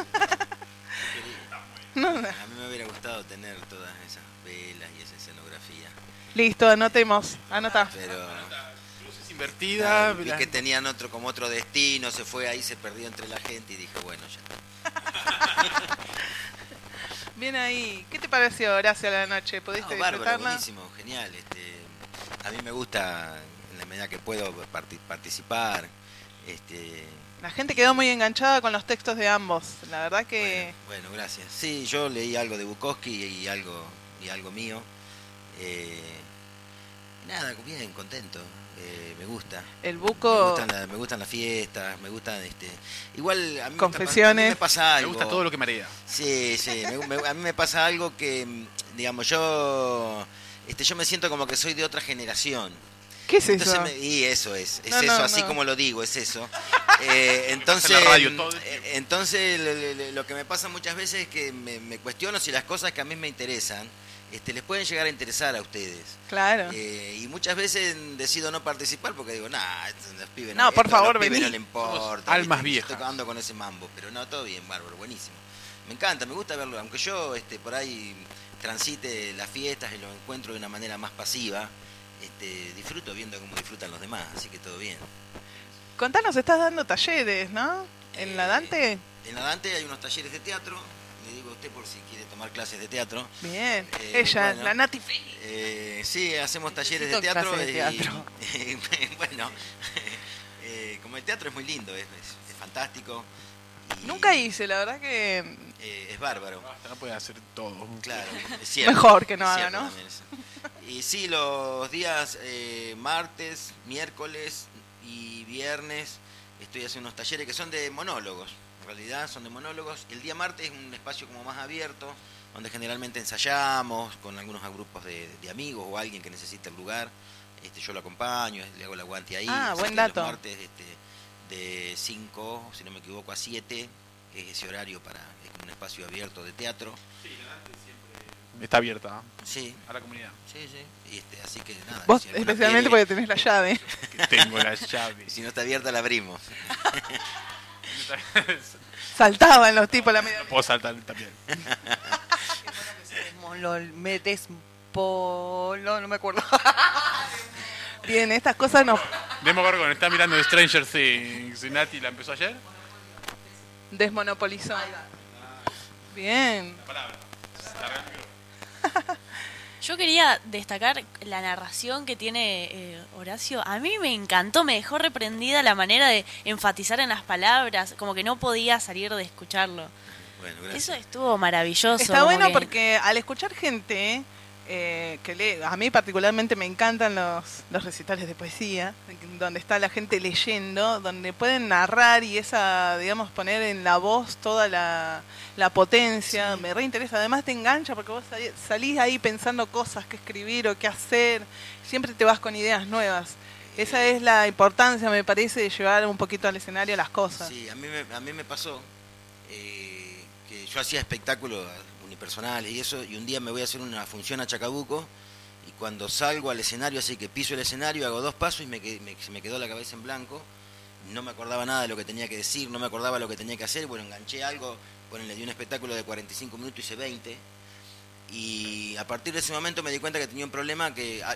Speaker 16: A mí me hubiera gustado tener todas esas velas y esa escenografía.
Speaker 3: Listo, anotemos, anota.
Speaker 16: Pero
Speaker 1: invertida.
Speaker 16: Vi que tenían otro destino, se fue ahí, se perdió entre la gente y dije, bueno, ya está.
Speaker 3: Bien ahí. ¿Qué te pareció, Horacio, la noche? ¿Pudiste
Speaker 16: Bárbaro,
Speaker 3: disfrutarla?
Speaker 16: buenísimo, genial. A mí me gusta, en la medida que puedo, participar.
Speaker 3: La gente quedó muy enganchada con los textos de ambos. La verdad que...
Speaker 16: Bueno, gracias. Sí, yo leí algo de Bukowski y algo mío. Nada, bien, contento. Me gusta.
Speaker 3: El Buco...
Speaker 16: Me gustan las fiestas, me gustan... Igual a mí
Speaker 3: Confesiones.
Speaker 16: me pasa algo.
Speaker 1: Me gusta todo lo que marea.
Speaker 16: Sí, a mí me pasa algo que, digamos, yo me siento como que soy de otra generación.
Speaker 3: ¿Qué es eso?
Speaker 16: Y eso es
Speaker 3: No,
Speaker 16: eso,
Speaker 3: no,
Speaker 16: así
Speaker 3: no.
Speaker 16: como lo digo, es eso. Entonces,
Speaker 1: En la radio todo el tiempo.
Speaker 16: entonces lo que me pasa muchas veces es que me cuestiono si las cosas que a mí me interesan les pueden llegar a interesar a ustedes.
Speaker 3: Claro.
Speaker 16: Y muchas veces decido no participar porque digo, los pibes
Speaker 3: No, por favor,
Speaker 16: los pibes
Speaker 3: vení.
Speaker 16: no le importa.
Speaker 1: Somos almas
Speaker 16: ¿viste?
Speaker 1: viejas.
Speaker 16: Estoy ando con ese mambo, pero no, todo bien, bárbaro, buenísimo. Me encanta, me gusta verlo, aunque yo por ahí transite las fiestas y los encuentro de una manera más pasiva, disfruto viendo cómo disfrutan los demás, así que todo bien.
Speaker 3: Contanos, estás dando talleres, ¿no? ¿En la Dante?
Speaker 16: En la Dante hay unos talleres de teatro, le digo a usted por si quiere tomar clases de teatro.
Speaker 3: Bien, ella,
Speaker 16: bueno,
Speaker 3: la Nati Feli.
Speaker 16: Sí, hacemos talleres de
Speaker 3: Necesito
Speaker 16: teatro.
Speaker 3: clases de teatro.
Speaker 16: Bueno, como el teatro es muy lindo, es fantástico. Y
Speaker 3: Nunca hice, la verdad que...
Speaker 16: es bárbaro.
Speaker 1: No puede hacer todo.
Speaker 16: Claro, es cierto.
Speaker 3: Mejor que no
Speaker 16: es
Speaker 3: haga,
Speaker 16: cierto
Speaker 3: ¿no?
Speaker 16: también eso. Y sí, los días martes, miércoles y viernes estoy haciendo unos talleres que son de monólogos. En realidad son de monólogos. El día martes es un espacio como más abierto, donde generalmente ensayamos con algunos grupos de amigos o alguien que necesite el lugar. Yo lo acompaño, le hago el aguante ahí.
Speaker 3: Ah,
Speaker 16: Así
Speaker 3: buen
Speaker 16: que
Speaker 3: dato.
Speaker 16: Los martes de 5, si no me equivoco, a 7, que es ese horario es un espacio abierto de teatro.
Speaker 1: Está abierta
Speaker 16: Sí.
Speaker 1: a la comunidad.
Speaker 16: Sí. Y así que nada.
Speaker 3: Vos
Speaker 16: si alguno
Speaker 3: especialmente
Speaker 16: quiere-
Speaker 3: porque tenés la llave.
Speaker 1: Que tengo la llave.
Speaker 16: Si no está abierta, la abrimos.
Speaker 3: Saltaban los tipos a la media.
Speaker 1: Puedo saltar también.
Speaker 10: No me acuerdo.
Speaker 3: Bien, estas cosas no...
Speaker 1: Demogorgon está mirando Stranger Things. ¿Y Nati la empezó ayer?
Speaker 3: Desmonopolizó. Bien.
Speaker 15: Yo quería destacar la narración que tiene Horacio. A mí me encantó, me dejó reprendida la manera de enfatizar en las palabras, como que no podía salir de escucharlo.
Speaker 16: Bueno, gracias.
Speaker 15: Eso estuvo maravilloso.
Speaker 3: Está
Speaker 15: como
Speaker 3: bueno
Speaker 15: que-
Speaker 3: porque al escuchar gente a mí particularmente me encantan los recitales de poesía, donde está la gente leyendo, donde pueden narrar y digamos, poner en la voz toda la potencia. Me reinteresa, además te engancha porque vos salís ahí pensando cosas que escribir o qué hacer, siempre te vas con ideas nuevas. Esa es la importancia, me parece, de llevar un poquito al escenario las cosas.
Speaker 16: Sí, a mí me pasó que yo hacía espectáculos unipersonales y eso, y un día me voy a hacer una función a Chacabuco, y cuando salgo al escenario, así que piso el escenario, hago 2 pasos y se me quedó la cabeza en blanco, no me acordaba nada de lo que tenía que decir, no me acordaba lo que tenía que hacer, bueno, enganché algo, le di un espectáculo de 45 minutos, hice 20, y a partir de ese momento me di cuenta que tenía un problema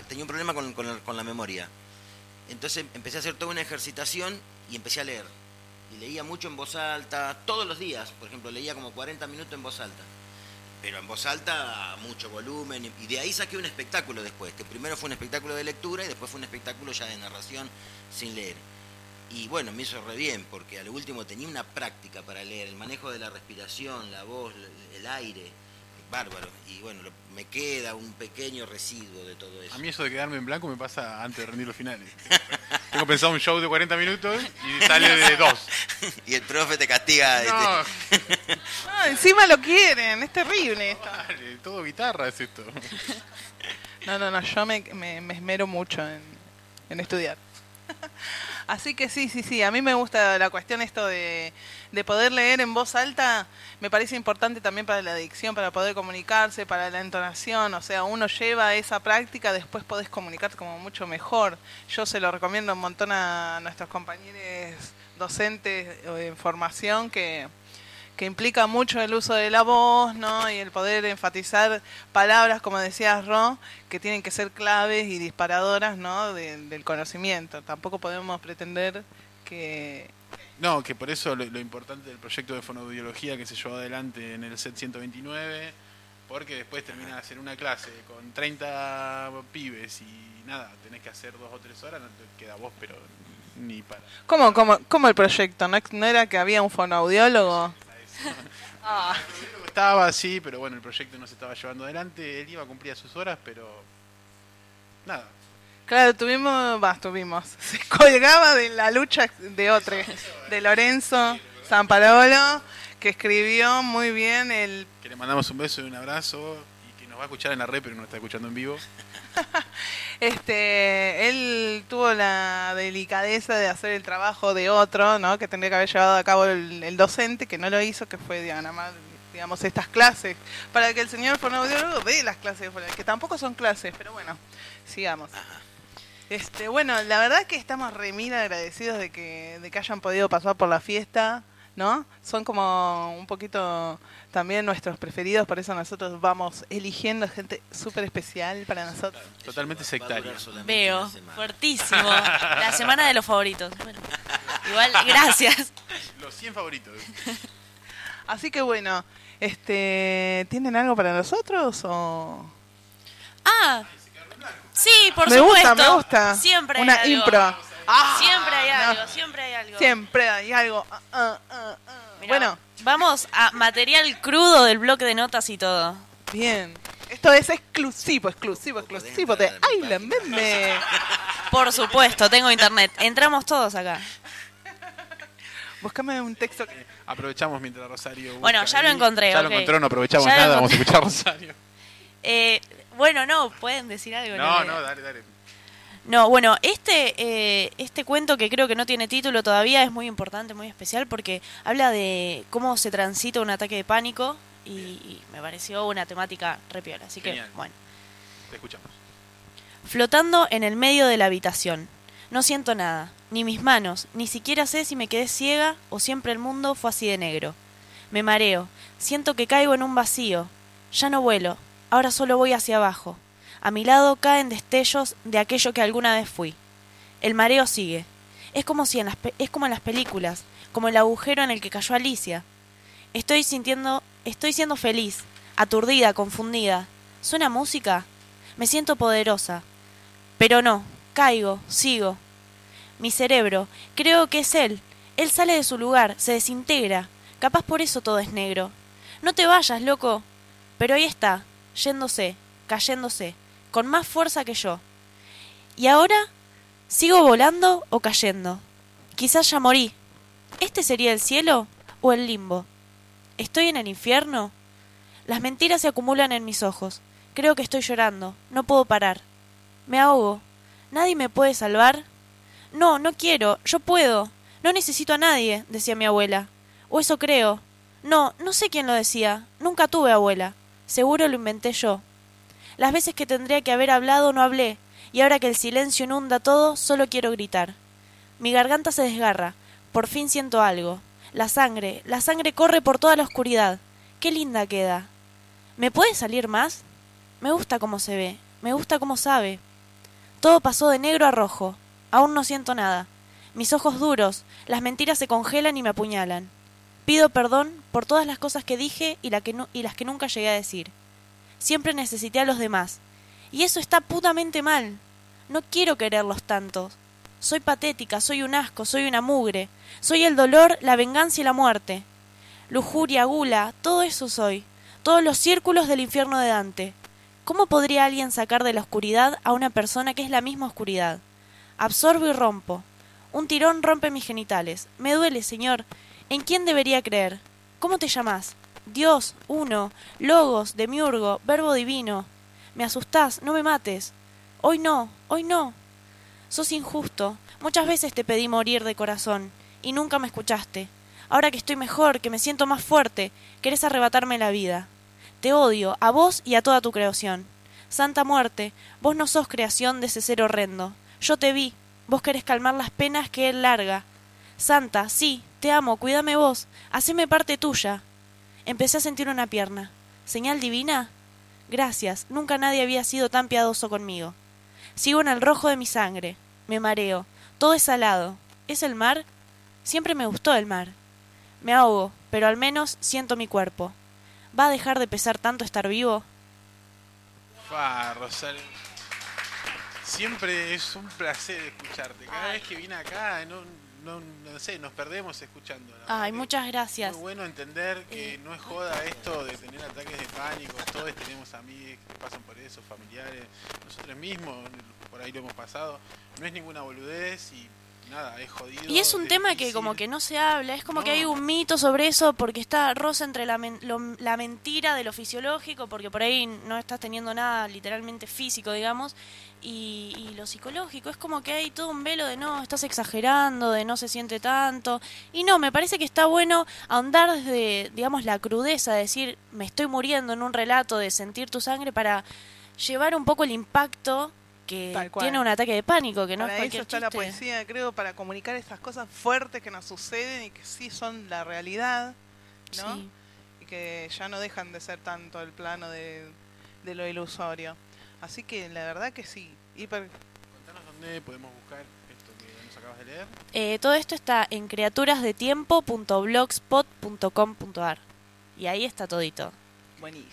Speaker 16: con la memoria. Entonces empecé a hacer toda una ejercitación y empecé a leer. Y leía mucho en voz alta, todos los días, por ejemplo, leía como 40 minutos en voz alta. Pero en voz alta, mucho volumen, y de ahí saqué un espectáculo después, que primero fue un espectáculo de lectura y después fue un espectáculo ya de narración sin leer. Y bueno, me hizo re bien, porque al último tenía una práctica para leer, el manejo de la respiración, la voz, el aire, bárbaro. Y bueno, me queda un pequeño residuo de todo eso.
Speaker 1: A mí eso de quedarme en blanco me pasa antes de rendir los finales. Tengo pensado un show de 40 minutos y sale de 2.
Speaker 16: Y el profe te castiga.
Speaker 1: No.
Speaker 3: No, encima lo quieren, es terrible esto.
Speaker 1: Dale, todo guitarra es esto.
Speaker 3: No, yo me esmero mucho en estudiar. Así que sí, a mí me gusta la cuestión esto de poder leer en voz alta, me parece importante también para la dicción, para poder comunicarse, para la entonación, o sea, uno lleva esa práctica, después podés comunicarte como mucho mejor. Yo se lo recomiendo un montón a nuestros compañeros docentes en formación que implica mucho el uso de la voz, ¿no? Y el poder enfatizar palabras, como decías, Ro, que tienen que ser claves y disparadoras, ¿no? del conocimiento. Tampoco podemos pretender que...
Speaker 1: No, que por eso lo importante del proyecto de fonoaudiología que se llevó adelante en el set 129, porque después terminas de hacer una clase con 30 pibes y nada, tenés que hacer 2 o 3 horas, no te queda voz, pero ni para...
Speaker 3: ¿Cómo el proyecto? ¿No era que había un fonoaudiólogo?
Speaker 1: Estaba así, pero bueno, el proyecto no se estaba llevando adelante. Él iba a cumplir sus horas, pero nada.
Speaker 3: Claro, tuvimos. Se colgaba de la lucha de otro, de Lorenzo Sampaolo, que escribió muy bien
Speaker 1: que le mandamos un beso y un abrazo, y que nos va a escuchar en la red, pero no está escuchando en vivo.
Speaker 3: Él tuvo la delicadeza de hacer el trabajo de otro, ¿no? Que tendría que haber llevado a cabo el docente, que no lo hizo, que fue digamos estas clases, para que el señor fonoaudiólogo dé las clases, que tampoco son clases, pero bueno, sigamos. Bueno, la verdad que estamos remil agradecidos de que hayan podido pasar por la fiesta, ¿no? Son como un poquito también nuestros preferidos, por eso nosotros vamos eligiendo gente súper especial para nosotros.
Speaker 1: Totalmente sectaria.
Speaker 15: Veo, fuertísimo. La semana de los favoritos. Bueno, igual, gracias.
Speaker 1: Los 100 favoritos.
Speaker 3: Así que bueno, ¿tienen algo para nosotros o...?
Speaker 15: Sí, por supuesto.
Speaker 3: Me gusta.
Speaker 15: Siempre hay
Speaker 3: una
Speaker 15: algo.
Speaker 3: Impro.
Speaker 15: Siempre hay algo,
Speaker 3: no.
Speaker 15: siempre hay algo.
Speaker 3: Siempre hay algo.
Speaker 15: Mirá,
Speaker 3: bueno,
Speaker 15: vamos a material crudo del bloque de notas y todo.
Speaker 3: Bien. Esto es exclusivo de Island Meme.
Speaker 15: Por supuesto, tengo internet. Entramos todos acá.
Speaker 3: Búscame un texto que...
Speaker 1: Aprovechamos mientras Rosario...
Speaker 15: Bueno, ya lo encontré.
Speaker 1: Ya lo encontró, no aprovechamos nada, vamos a escuchar a Rosario.
Speaker 15: Bueno, no, pueden decir algo.
Speaker 1: No, dale.
Speaker 15: No, bueno, este cuento que creo que no tiene título todavía es muy importante, muy especial, porque habla de cómo se transita un ataque de pánico y me pareció una temática re piola. Así
Speaker 1: Genial.
Speaker 15: Que, bueno.
Speaker 1: Te escuchamos.
Speaker 15: Flotando en el medio de la habitación. No siento nada, ni mis manos, ni siquiera sé si me quedé ciega o siempre el mundo fue así de negro. Me mareo, siento que caigo en un vacío. Ya no vuelo, ahora solo voy hacia abajo. A mi lado caen destellos de aquello que alguna vez fui. El mareo sigue. Es como en las películas, como el agujero en el que cayó Alicia. Estoy siendo feliz, aturdida, confundida. ¿Suena música? Me siento poderosa. Pero no, caigo, sigo. Mi cerebro, creo que es él. Él sale de su lugar, se desintegra. Capaz por eso todo es negro. No te vayas, loco. Pero ahí está, yéndose, cayéndose, con más fuerza que yo. ¿Y ahora? ¿Sigo volando o cayendo? Quizás ya morí. ¿Este sería el cielo o el limbo? ¿Estoy en el infierno? Las mentiras se acumulan en mis ojos. Creo que estoy llorando. No puedo parar. Me ahogo. ¿Nadie me puede salvar? No, no quiero. Yo puedo. No necesito a nadie, decía mi abuela. O eso creo. No, no sé quién lo decía. Nunca tuve abuela. Seguro lo inventé yo. Las veces que tendría que haber hablado no hablé, y ahora que el silencio inunda todo, solo quiero gritar. Mi garganta se desgarra. Por fin siento algo. La sangre corre por toda la oscuridad. Qué linda queda. ¿Me puede salir más? Me gusta cómo se ve. Me gusta cómo sabe. Todo pasó de negro a rojo. Aún no siento nada. Mis ojos duros, las mentiras se congelan y me apuñalan. Pido perdón por todas las cosas que dije y las que nunca llegué a decir. Siempre necesité a los demás. Y eso está putamente mal. No quiero quererlos tanto. Soy patética, soy un asco, soy una mugre. Soy el dolor, la venganza y la muerte. Lujuria, gula, todo eso soy. Todos los círculos del infierno de Dante. ¿Cómo podría alguien sacar de la oscuridad a una persona que es la misma oscuridad? Absorbo y rompo. Un tirón rompe mis genitales. Me duele, Señor. ¿En quién debería creer? ¿Cómo te llamas? Dios, uno, logos, demiurgo, verbo divino. Me asustás, no me mates. Hoy no, hoy no. Sos injusto. Muchas veces te pedí morir de corazón, y nunca me escuchaste. Ahora que estoy mejor, que me siento más fuerte, querés arrebatarme la vida. Te odio, a vos y a toda tu creación. Santa muerte, vos no sos creación de ese ser horrendo. Yo te vi, vos querés calmar las penas que él larga. Santa, sí, te amo, cuídame vos, haceme parte tuya. Empecé a sentir una pierna. ¿Señal divina? Gracias, nunca nadie había sido tan piadoso conmigo. Sigo en el rojo de mi sangre. Me mareo. Todo es salado. ¿Es el mar? Siempre me gustó el mar. Me ahogo, pero al menos siento mi cuerpo. ¿Va a dejar de pesar tanto estar vivo?
Speaker 1: Rosario. Siempre es un placer escucharte. Cada vez que vine acá, no sé, nos perdemos escuchando.
Speaker 15: Ay, muchas gracias.
Speaker 1: Es muy bueno entender que no es joda esto de tener ataques de pánico. Todos tenemos amigos que pasan por eso, familiares. Nosotros mismos, por ahí lo hemos pasado. No es ninguna boludez y nada, es jodido.
Speaker 15: Y es un tema difícil. Que como que no se habla, es como que hay un mito sobre eso porque está rosa entre la mentira de lo fisiológico, porque por ahí no estás teniendo nada literalmente físico, digamos, y lo psicológico. Es como que hay todo un velo de no, estás exagerando, de no se siente tanto. Y no, me parece que está bueno ahondar desde, digamos, la crudeza, de decir, me estoy muriendo en un relato, de sentir tu sangre, para llevar un poco el impacto que tiene un ataque de pánico, que no
Speaker 3: para
Speaker 15: es cualquier
Speaker 3: eso está
Speaker 15: chiste.
Speaker 3: La poesía, creo, para comunicar estas cosas fuertes que nos suceden y que sí son la realidad, ¿no?
Speaker 15: Sí.
Speaker 3: Y que ya no dejan de ser tanto el plano de lo ilusorio. Así que la verdad que sí.
Speaker 1: Contanos dónde podemos buscar esto que nos acabas de leer.
Speaker 15: Todo esto está en criaturasdetiempo.blogspot.com.ar y ahí está todito.
Speaker 3: Buenísimo.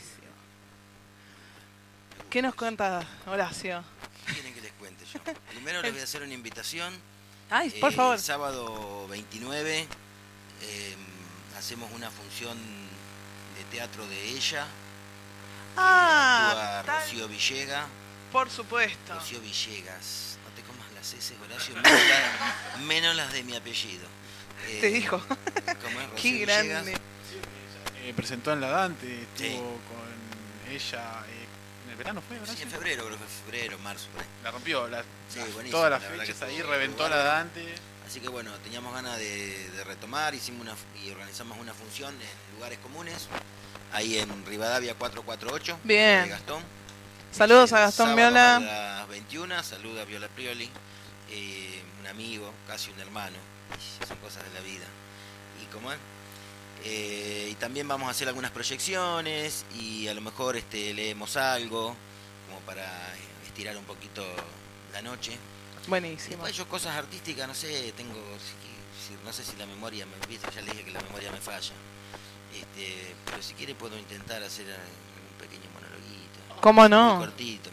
Speaker 3: ¿Qué nos cuenta, Horacio?
Speaker 16: ¿Qué quieren que les cuente yo? Primero les voy a hacer una invitación.
Speaker 3: Ay, por favor.
Speaker 16: El sábado 29 hacemos una función de teatro de ella. Actúa Rocío Villegas.
Speaker 3: Por supuesto.
Speaker 16: Rocío Villegas. No te comas las heces, Horacio, menos las de mi apellido.
Speaker 3: Te dijo.
Speaker 16: ¿Cómo es? Rocío
Speaker 3: Qué
Speaker 16: Villegas.
Speaker 3: grande.
Speaker 1: Presentó en la Dante, estuvo con ella... ¿En el verano fue?
Speaker 16: Sí, en febrero, creo que fue febrero, marzo.
Speaker 1: La rompió,
Speaker 16: todas
Speaker 1: las fechas ahí, reventó la Dante.
Speaker 16: Así que bueno, teníamos ganas de retomar, y organizamos una función en lugares comunes, ahí en Rivadavia 448,
Speaker 3: bien.
Speaker 16: De Gastón.
Speaker 3: Saludos a Gastón Viola.
Speaker 16: A las 21, saluda a Viola Prioli, un amigo, casi un hermano, son cosas de la vida. Y como y también vamos a hacer algunas proyecciones y a lo mejor leemos algo como para estirar un poquito la noche.
Speaker 3: Buenísimo.
Speaker 16: Después yo cosas artísticas, no sé, no sé si la memoria me empieza, ya le dije que la memoria me falla. Pero si quiere puedo intentar hacer un pequeño monologuito.
Speaker 3: ¿Cómo no?
Speaker 16: Muy cortito.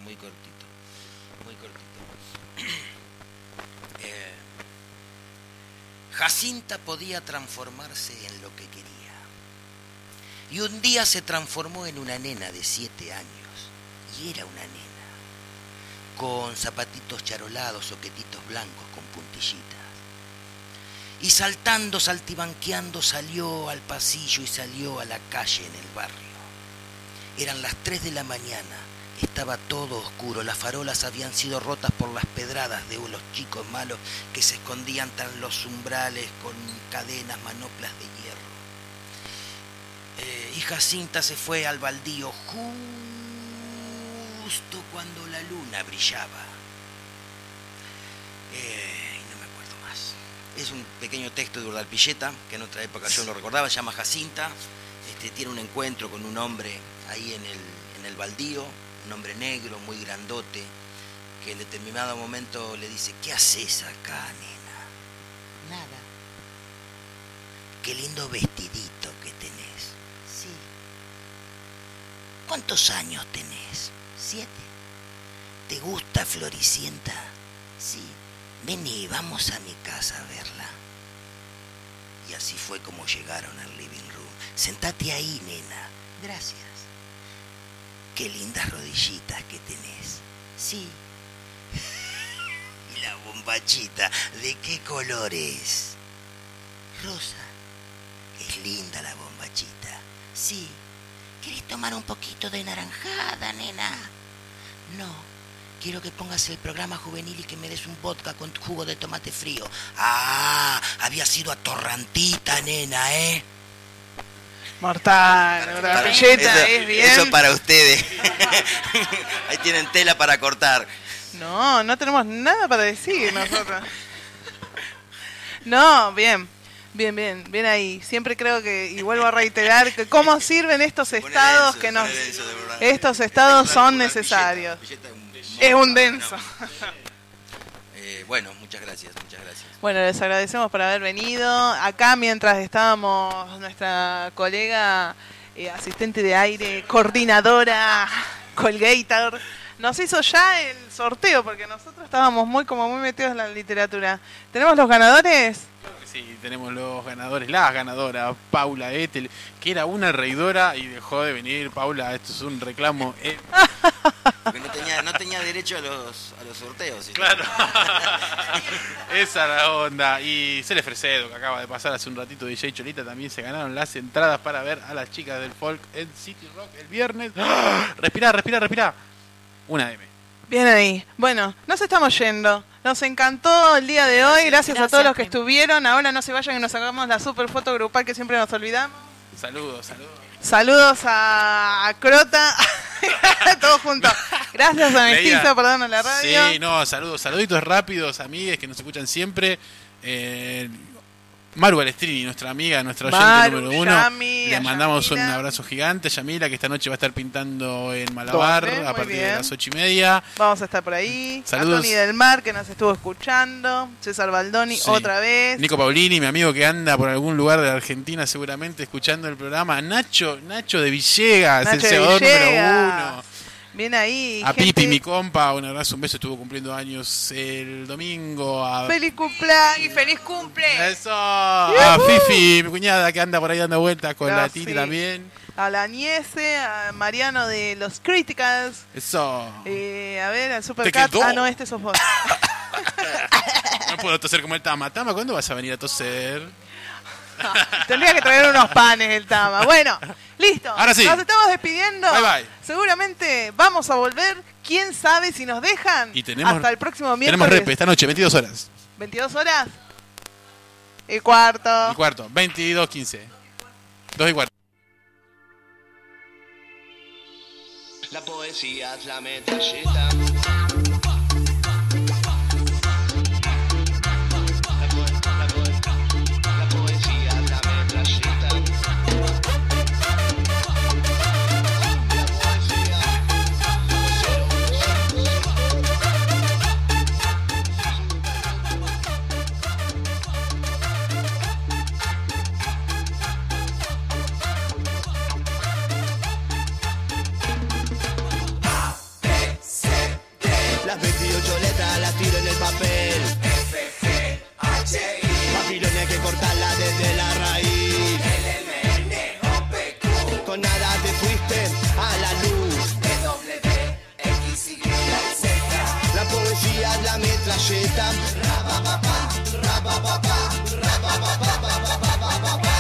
Speaker 16: Jacinta podía transformarse en lo que quería. Y un día se transformó en una nena de 7 años.
Speaker 17: Y era una nena, con zapatitos charolados, soquetitos blancos con puntillitas. Y saltando, saltibanqueando, salió al pasillo y salió a la calle en el barrio. Eran las 3 de la mañana, estaba todo oscuro, las farolas habían sido rotas por las pedradas de los chicos malos que se escondían tras los umbrales con cadenas, manoplas de hierro. Y Jacinta se fue al baldío justo cuando la luna brillaba. Y no me acuerdo más. Es un pequeño texto de Urdalpilleta, que en otra época yo lo recordaba, se llama Jacinta. Tiene un encuentro con un hombre ahí en el baldío, un hombre negro, muy grandote, que en determinado momento le dice: ¿qué haces acá, nena? Nada. Qué lindo vestidito que tenés. Sí. ¿Cuántos años tenés? 7. ¿Te gusta Floricienta? Sí. Vení, vamos a mi casa a verla. Y así fue como llegaron al living room. Sentate ahí, nena. Gracias. Qué lindas rodillitas que tenés. Sí. Y la bombachita, ¿de qué color es? Rosa. Es linda la bombachita. Sí. ¿Querés tomar un poquito de naranjada, nena? No. Quiero que pongas el programa juvenil y que me des un vodka con jugo de tomate frío. Ah, había sido atorrantita, nena, ¿eh?
Speaker 3: Mortal, Urdalpilleta, es bien.
Speaker 17: Eso para ustedes. Ahí tienen tela para cortar.
Speaker 3: No, no tenemos nada para decir nosotros. No, bien ahí. Siempre creo que, y vuelvo a reiterar, que cómo sirven estos estados que nos... Estos estados son necesarios. Es un denso.
Speaker 17: Bueno, muchas gracias.
Speaker 3: Bueno, les agradecemos por haber venido. Acá mientras estábamos, nuestra colega, asistente de aire, coordinadora, Colgator, nos hizo ya el sorteo, porque nosotros estábamos muy metidos en la literatura. ¿Tenemos los ganadores?
Speaker 1: Sí, tenemos los ganadores, la ganadora, Paula Ethel, que era una reidora y dejó de venir. Paula, esto es un reclamo.
Speaker 17: Porque no tenía derecho a los sorteos. ¿Sí?
Speaker 1: Claro. Esa es la onda. Y Cele Fresedo, que acaba de pasar hace un ratito, DJ Cholita, también se ganaron las entradas para ver a las chicas del folk en City Rock el viernes. ¡Ah! Respirá. Una M.
Speaker 3: Bien ahí. Bueno, nos estamos yendo. Nos encantó el día de hoy. Gracias a todos los que estuvieron. Ahora no se vayan y nos hagamos la super foto grupal que siempre nos olvidamos.
Speaker 1: Saludos.
Speaker 3: Saludos a Crota. Todos juntos. Gracias a Mestizo por darnos la radio.
Speaker 1: Sí, no, saluditos rápidos, amigues que nos escuchan siempre. Maru Balestrini, nuestra amiga, nuestra oyente número 1. Le mandamos un abrazo gigante. Yamila, que esta noche va a estar pintando en Malabar a partir de las 8:30.
Speaker 3: Vamos a estar por ahí.
Speaker 1: Saludos.
Speaker 3: A Tony del Mar, que nos estuvo escuchando. César Baldoni, otra vez.
Speaker 1: Nico Paulini, mi amigo que anda por algún lugar de la Argentina seguramente escuchando el programa. Nacho de Villegas, el cebador número 1.
Speaker 3: Bien ahí.
Speaker 1: A Pipi, mi compa, un abrazo, un beso. Estuvo cumpliendo años el domingo.
Speaker 3: ¡Feliz cumpleaños y feliz cumple!
Speaker 1: ¡Eso! A Fifi, mi cuñada, que anda por ahí dando vueltas con la Titi también.
Speaker 3: A la Niese, a Mariano de los Criticals.
Speaker 1: Eso.
Speaker 3: A ver, al Supercat. Ah, no, este sos vos.
Speaker 1: No puedo toser como el Tama. Tama, ¿cuándo vas a venir a toser?
Speaker 3: Tendría que traer unos panes el Tama. Bueno, listo.
Speaker 1: Ahora sí.
Speaker 3: Nos estamos despidiendo.
Speaker 1: Bye.
Speaker 3: Seguramente vamos a volver. ¿Quién sabe si nos dejan?
Speaker 1: Y tenemos,
Speaker 3: hasta el próximo miércoles.
Speaker 1: Tenemos repe esta noche, 22 horas.
Speaker 3: ¿22 horas? Y cuarto.
Speaker 1: 22:15. 2:15.
Speaker 18: La poesía es la metralleta. Las 28 letras las tiro en el papel. F-G-H-I. Babilonia hay que cortarla desde la raíz. L-M-N-O-P-Q. Con nada te fuiste a la luz. metralleta. Rapapapá, rapapapá, rapapapá,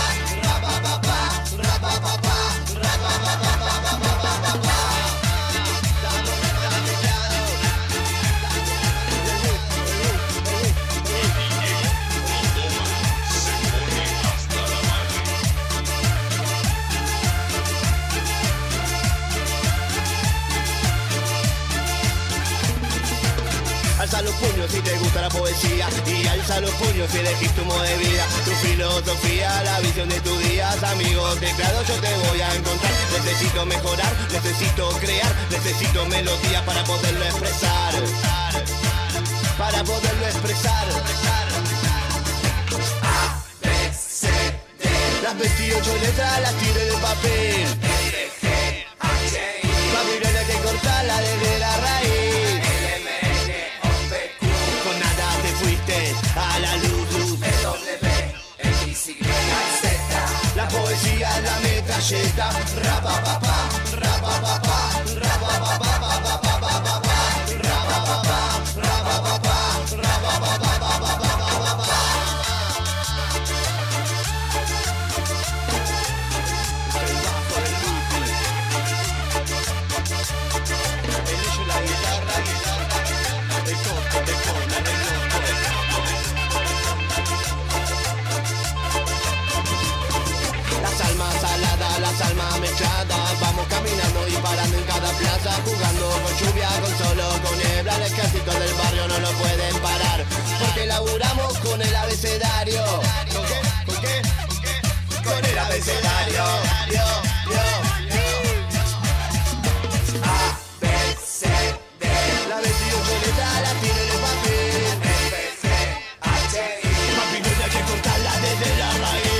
Speaker 18: alza los puños si te gusta la poesía y alza los puños si elegís tu modo de vida, tu filosofía, la visión de tus días, amigo teclado yo te voy a encontrar. Necesito mejorar, necesito crear, necesito melodía para poderlo expresar, para poderlo expresar. A, B, C, D. Las 28 letras las tiré del papel. L, G, H, I. Babilonia que cortarla desde la raíz. A la luz, luz. W, X, Y, Z. La poesía es la metralleta. Rapapapá, rapapapá, rapapapá, rapapapá, rapapapá, rapapapá. La guitarra, de coco, de cola, de loco. Las almas saladas, las almas mezcladas. Vamos caminando y parando en cada plaza, jugando con lluvia, con sol o con niebla. El ejército del barrio no lo pueden parar, porque laburamos con el abecedario. ¿Con qué? ¿Con qué? Con el abecedario. A, B, C, D. La 28 letras la tiene en el papel. F, C, H, I. Babilonia hay que cortarla desde la raíz.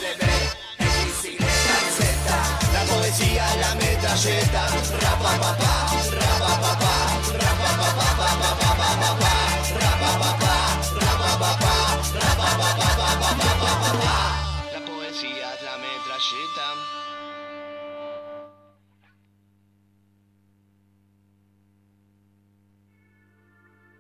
Speaker 18: La poesía, la metralleta, rapapapá.